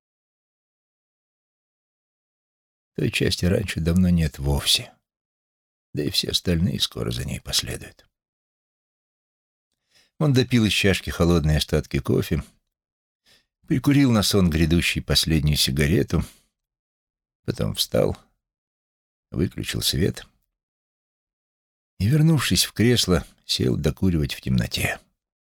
Той части раньше давно нет вовсе, да и все остальные скоро за ней последуют. Он допил из чашки холодные остатки кофе, прикурил на сон грядущий последнюю сигарету, потом встал, выключил свет и, вернувшись в кресло, сел докуривать в темноте.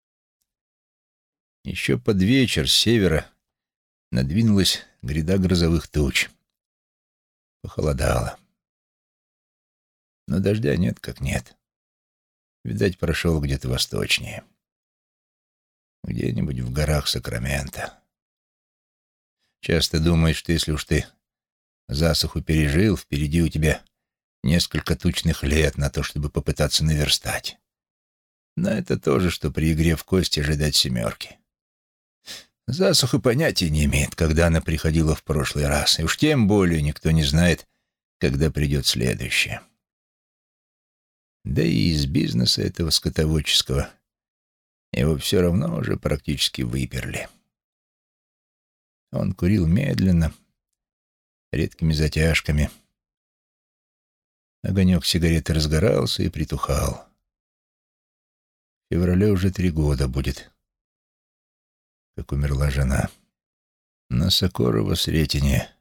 Еще под вечер с севера надвинулась гряда грозовых туч. Похолодало. Но дождя нет как нет. Видать, прошел где-то восточнее. Где-нибудь в горах Сакрамента. Часто думаешь, что если уж ты засуху пережил, впереди у тебя несколько тучных лет на то, чтобы попытаться наверстать. Но это то же, что при игре в кости ожидать семерки. Засуха понятия не имеет, когда она приходила в прошлый раз, и уж тем более никто не знает, когда придет следующее. Да и из бизнеса этого скотоводческого его все равно уже практически выперли. Он курил медленно, редкими затяжками. Огонек сигареты разгорался и притухал. В феврале уже 3 года будет, как умерла жена. На Сокорово-Сретене.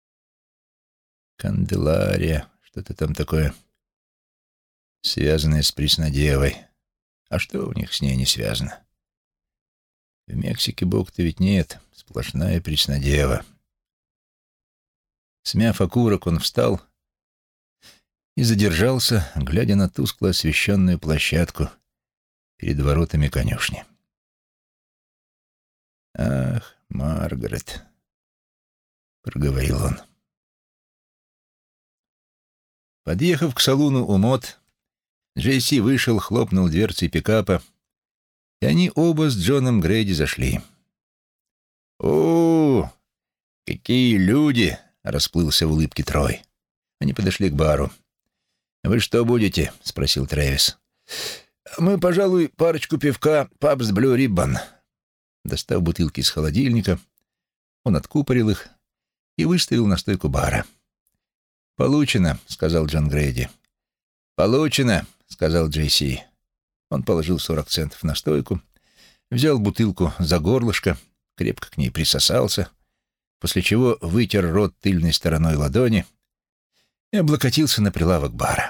Канделария, что-то там такое, связанное с Преснодевой. А что у них с ней не связано? В Мексике Бога-то ведь нет, сплошная Преснодева. Смяв окурок, он встал и задержался, глядя на тускло освещенную площадку перед воротами конюшни. «Ах, Маргарет», — проговорил он. Подъехав к салуну у Мот, Джейси вышел, хлопнул дверцей пикапа, и они оба с Джоном Грейди зашли. «О, какие люди!» — расплылся в улыбке Трой. Они подошли к бару. «Вы что будете?» — спросил Трэвис. «Мы, пожалуй, парочку пивка Pabst Blue Ribbon». Достав бутылки из холодильника, он откупорил их и выставил на стойку бара. «Получено», — сказал Джон Грейди. «Получено», — сказал Джейси. Он положил 40 центов на стойку, взял бутылку за горлышко, крепко к ней присосался, после чего вытер рот тыльной стороной ладони и облокотился на прилавок бара.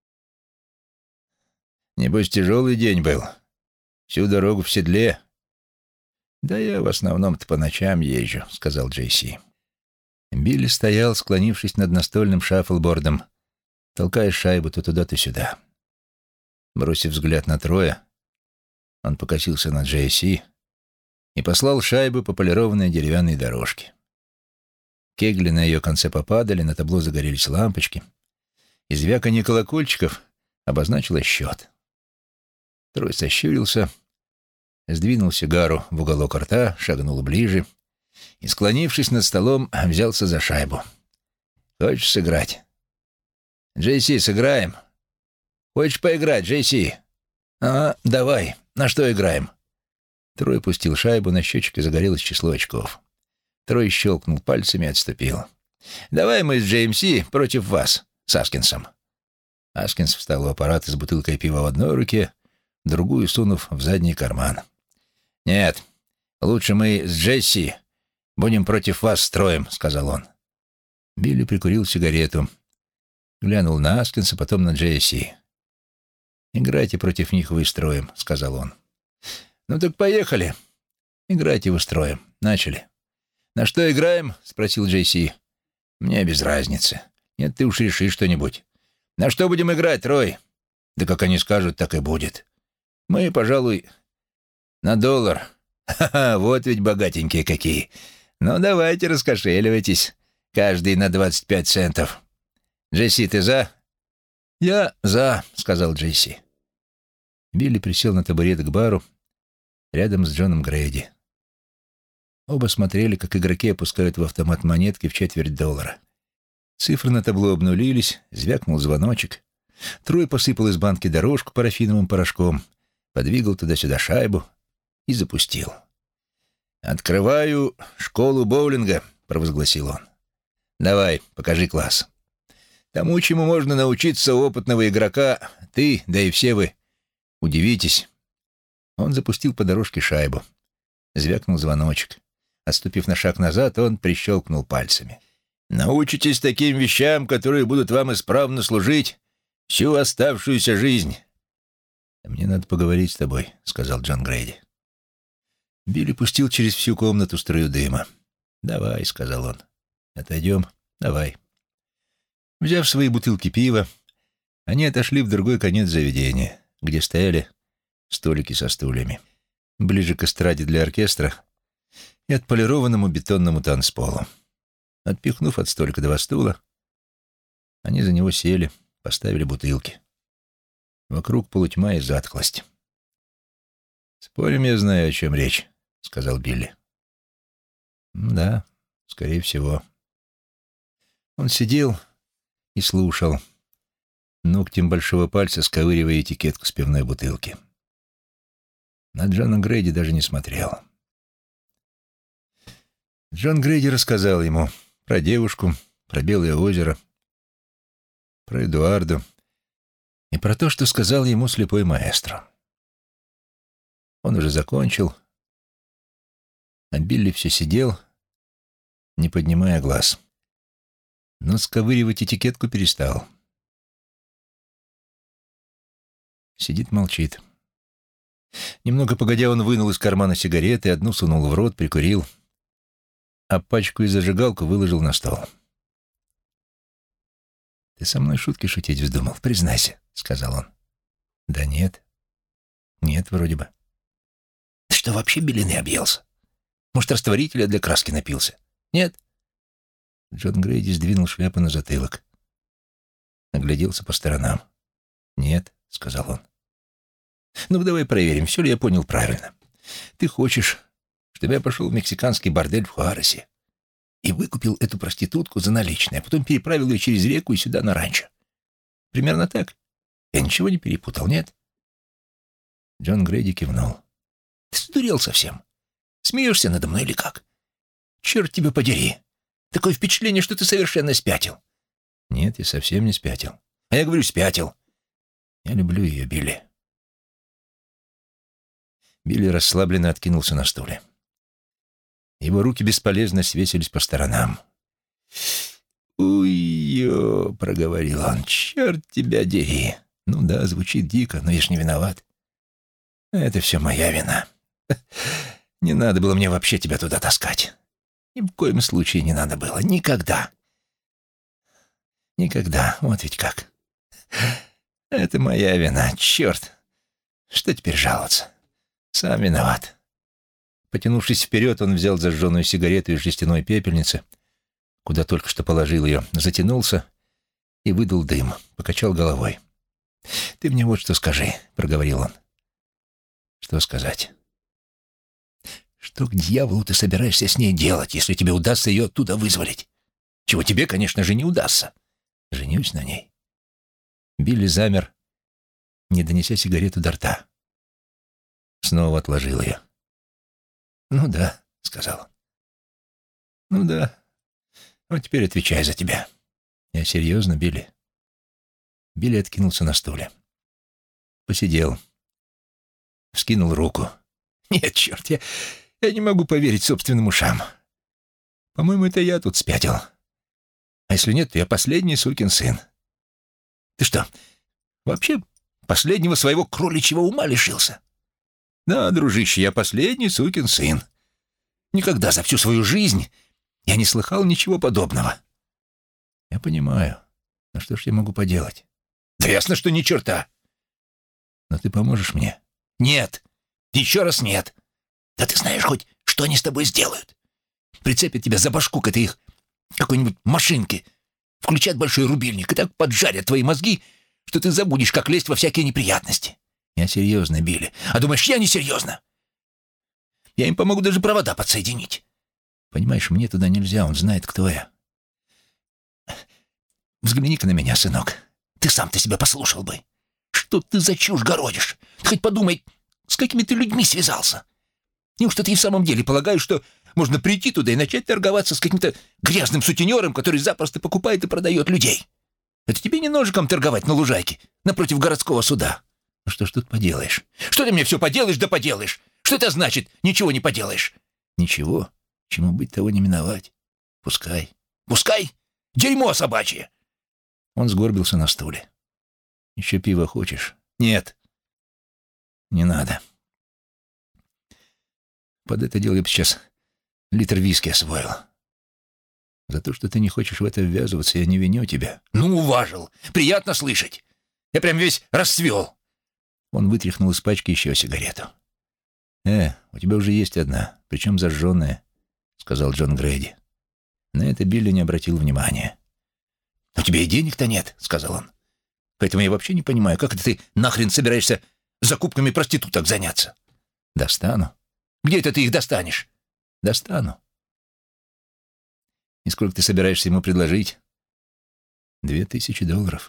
«Небось, тяжелый день был. Всю дорогу в седле». «Да я в основном-то по ночам езжу», — сказал Джейси. Билли стоял, склонившись над настольным шаффлбордом, толкая шайбу то туда, то сюда. Бросив взгляд на Троя, он покосился на Джейси и послал шайбу по полированной деревянной дорожке. Кегли на ее конце попадали, на табло загорелись лампочки, и звяканье колокольчиков обозначило счет. Трой сощурился, сдвинул сигару в уголок рта, шагнул ближе и, склонившись над столом, взялся за шайбу. «Хочешь сыграть?» «Джейси, сыграем?» «Хочешь поиграть, Джейси?» Давай. На что играем?» Трой пустил шайбу, на счетчике загорелось число очков. Трой щелкнул пальцами и отступил. «Давай мы с Джеймси против вас, с Аскинсом». Аскинс встал у аппарата с бутылкой пива в одной руке, другую сунув в задний карман. «Нет, лучше мы с Джесси будем против вас с Троем», — сказал он. Билли прикурил сигарету, глянул на Аскинса, потом на Джесси. «Играйте против них вы с Троем», — сказал он. «Ну так поехали. Играйте вы с Троем. Начали». «На что играем?» — спросил Джейси. «Мне без разницы. Нет, ты уж реши что-нибудь. На что будем играть, Трой?» «Да как они скажут, так и будет. Мы, пожалуй, на $1. Ха-ха, вот ведь богатенькие какие. Ну, давайте, раскошеливайтесь. Каждый на 25 центов. Джейси, ты за?» «Я за», — сказал Джейси. Билли присел на табурет к бару рядом с Джоном Грейди. Оба смотрели, как игроки опускают в автомат монетки в $0.25. Цифры на табло обнулились, звякнул звоночек. Трой посыпал из банки дорожку парафиновым порошком, подвигал туда-сюда шайбу и запустил. «Открываю школу боулинга», — провозгласил он. «Давай, покажи класс. Тому, чему можно научиться у опытного игрока, ты, да и все вы, удивитесь». Он запустил по дорожке шайбу. Звякнул звоночек. Отступив на шаг назад, он прищелкнул пальцами. «Научитесь таким вещам, которые будут вам исправно служить всю оставшуюся жизнь». «Мне надо поговорить с тобой», — сказал Джон Грейди. Билли пустил через всю комнату струю дыма. «Давай», — сказал он. «Отойдем. Давай». Взяв свои бутылки пива, они отошли в другой конец заведения, где стояли столики со стульями, ближе к эстраде для оркестра и отполированному бетонному танцполу. Отпихнув от столика 2 стула, они за него сели, поставили бутылки. Вокруг полутьма и затхлость. «Спорим, я знаю, о чем речь», — сказал Билли. «Да, скорее всего». Он сидел и слушал, ногтем большого пальца сковыривая этикетку с пивной бутылки. На Джона Грейди даже не смотрел. Джон Грейди рассказал ему про девушку, про Белое озеро, про Эдуарду и про то, что сказал ему слепой маэстро. Он уже закончил, а Билли все сидел, не поднимая глаз. Но сковыривать этикетку перестал. Сидит, молчит. Немного погодя, он вынул из кармана сигареты, одну сунул в рот, прикурил, а пачку и зажигалку выложил на стол. «Ты со мной шутки шутить вздумал, признайся», — сказал он. «Да нет. Нет, вроде бы». «Ты что, вообще белины объелся? Может, растворителя для краски напился? Нет?» Джон Грейди сдвинул шляпу на затылок. Огляделся по сторонам. «Нет», — сказал он. «Ну, давай проверим, все ли я понял правильно. Ты хочешь, чтобы я пошел в мексиканский бордель в Хуаресе и выкупил эту проститутку за наличные, а потом переправил ее через реку и сюда на ранчо. Примерно так? Я ничего не перепутал, нет?» Джон Грейди кивнул. «Ты сдурел совсем? Смеешься надо мной или как? Черт тебя подери! Такое впечатление, что ты совершенно спятил». «Нет, я совсем не спятил». «А я говорю, спятил. Я люблю ее, Билли». Билли расслабленно откинулся на стуле. Его руки бесполезно свесились по сторонам. «Уй-ё», — проговорил он, — «черт тебя дери». «Ну да, звучит дико, но я ж не виноват». «Это все моя вина. Не надо было мне вообще тебя туда таскать. Ни в коем случае не надо было. Никогда. Никогда. Вот ведь как. Это моя вина. Черт. Что теперь жаловаться? Сам виноват». Потянувшись вперед, он взял зажженную сигарету из жестяной пепельницы, куда только что положил ее, затянулся и выдул дым, покачал головой. «Ты мне вот что скажи», — проговорил он. «Что сказать?» «Что к дьяволу ты собираешься с ней делать, если тебе удастся ее оттуда вызволить? Чего тебе, конечно же, не удастся. Женюсь на ней». Билли замер, не донеся сигарету до рта. Снова отложил ее. «Ну да», — сказал он. «Ну да. Вот теперь отвечай за тебя». «Я серьезно, Билли?» Билли откинулся на стуле. Посидел. Вскинул руку. «Нет, черт, я не могу поверить собственным ушам. По-моему, это я тут спятил. А если нет, то я последний сукин сын. Ты что, вообще последнего своего кроличьего ума лишился? Да, дружище, я последний сукин сын. Никогда за всю свою жизнь я не слыхал ничего подобного». «Я понимаю. Но что ж я могу поделать?» «Да ясно, что ни черта». «Но ты поможешь мне?» «Нет. Еще раз нет. Да ты знаешь хоть, что они с тобой сделают? Прицепят тебя за башку к этой их какой-нибудь машинке, включат большой рубильник и так поджарят твои мозги, что ты забудешь, как лезть во всякие неприятности». «Я серьезно, Билли. А думаешь, я не серьезно? Я им помогу даже провода подсоединить. Понимаешь, мне туда нельзя, он знает, кто я. Взгляни-ка на меня, сынок. Ты сам-то себя послушал бы. Что ты за чушь городишь? Ты хоть подумай, с какими ты людьми связался. Неужто ты и в самом деле полагаешь, что можно прийти туда и начать торговаться с каким-то грязным сутенером, который запросто покупает и продает людей? Это тебе не ножиком торговать на лужайке напротив городского суда. Ну что ж тут поделаешь? Что ты мне все поделаешь да поделаешь? Что это значит, ничего не поделаешь? Ничего, чему быть, того не миновать. Пускай. Пускай? Дерьмо собачье!» Он сгорбился на стуле. «Еще пива хочешь?» «Нет». «Не надо. Под это дело я бы сейчас литр виски освоил. За то, что ты не хочешь в это ввязываться, я не виню тебя». «Ну, уважил. Приятно слышать. Я прям весь расцвел». Он вытряхнул из пачки еще сигарету. У тебя уже есть одна, причем зажженная», — сказал Джон Грейди. На это Билли не обратил внимания. «У тебя и денег-то нет», — сказал он. «Поэтому я вообще не понимаю, как это ты нахрен собираешься закупками проституток заняться?» «Достану». «Где это ты их достанешь?» «Достану». «И сколько ты собираешься ему предложить?» $2000.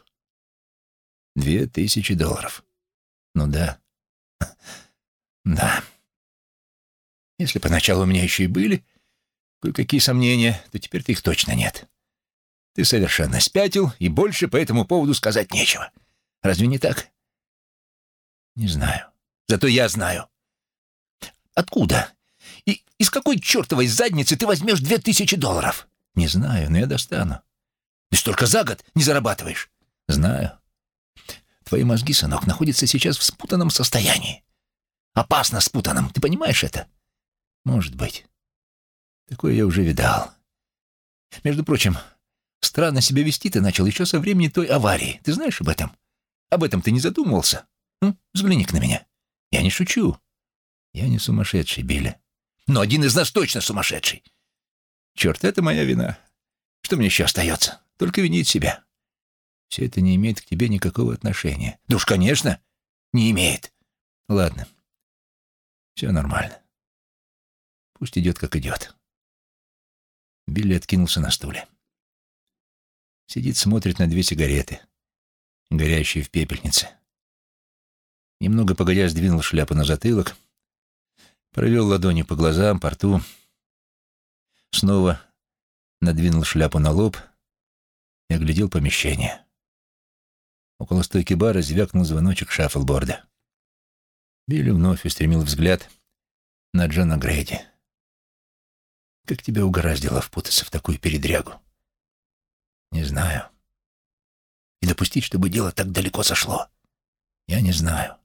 $2000. Ну да. Да. Если поначалу у меня еще и были кое-какие сомнения, то теперь-то их точно нет. Ты совершенно спятил, и больше по этому поводу сказать нечего. Разве не так?» «Не знаю. Зато я знаю». «Откуда? И из какой чертовой задницы ты возьмешь $2000? «Не знаю, но я достану». «Ты столько за год не зарабатываешь?» «Знаю. Твои мозги, сынок, находятся сейчас в спутанном состоянии. Опасно спутанном. Ты понимаешь это?» «Может быть. Такое я уже видал. Между прочим, странно себя вести ты начал еще со времени той аварии. Ты знаешь об этом? Об этом ты не задумывался? Взгляни-ка на меня. Я не шучу. Я не сумасшедший, Билли. Но один из нас точно сумасшедший. Черт, это моя вина. Что мне еще остается? Только винить себя. Все это не имеет к тебе никакого отношения». «Да уж, конечно, не имеет». «Ладно. Все нормально. Пусть идет, как идет». Билли откинулся на стуле. Сидит, смотрит на 2 сигареты, горящие в пепельнице. Немного погодя сдвинул шляпу на затылок, провел ладонью по глазам, по рту, снова надвинул шляпу на лоб и оглядел помещение. Около стойки бара звякнул звоночек шаффлборда. Билли вновь устремил взгляд на Джона Грейди. «Как тебя угораздило впутаться в такую передрягу?» «Не знаю. И допустить, чтобы дело так далеко зашло? Я не знаю.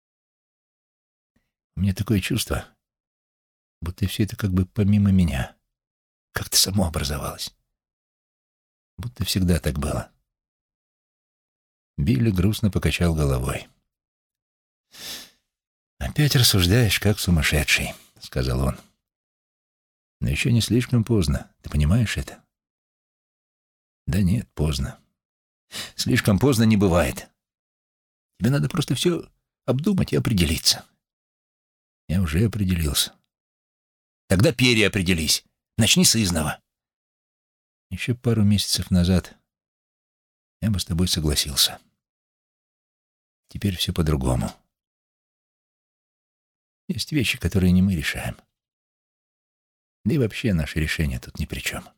У меня такое чувство, будто все это как бы помимо меня. Как-то само образовалось. Будто всегда так было». Билли грустно покачал головой. «Опять рассуждаешь, как сумасшедший», — сказал он. «Но еще не слишком поздно. Ты понимаешь это?» «Да нет, поздно. Слишком поздно не бывает. Тебе надо просто все обдумать и определиться». «Я уже определился». «Тогда переопределись. Начни с изного». «Еще пару месяцев назад я бы с тобой согласился. Теперь все по-другому. Есть вещи, которые не мы решаем. Да и вообще наши решения тут ни при чем».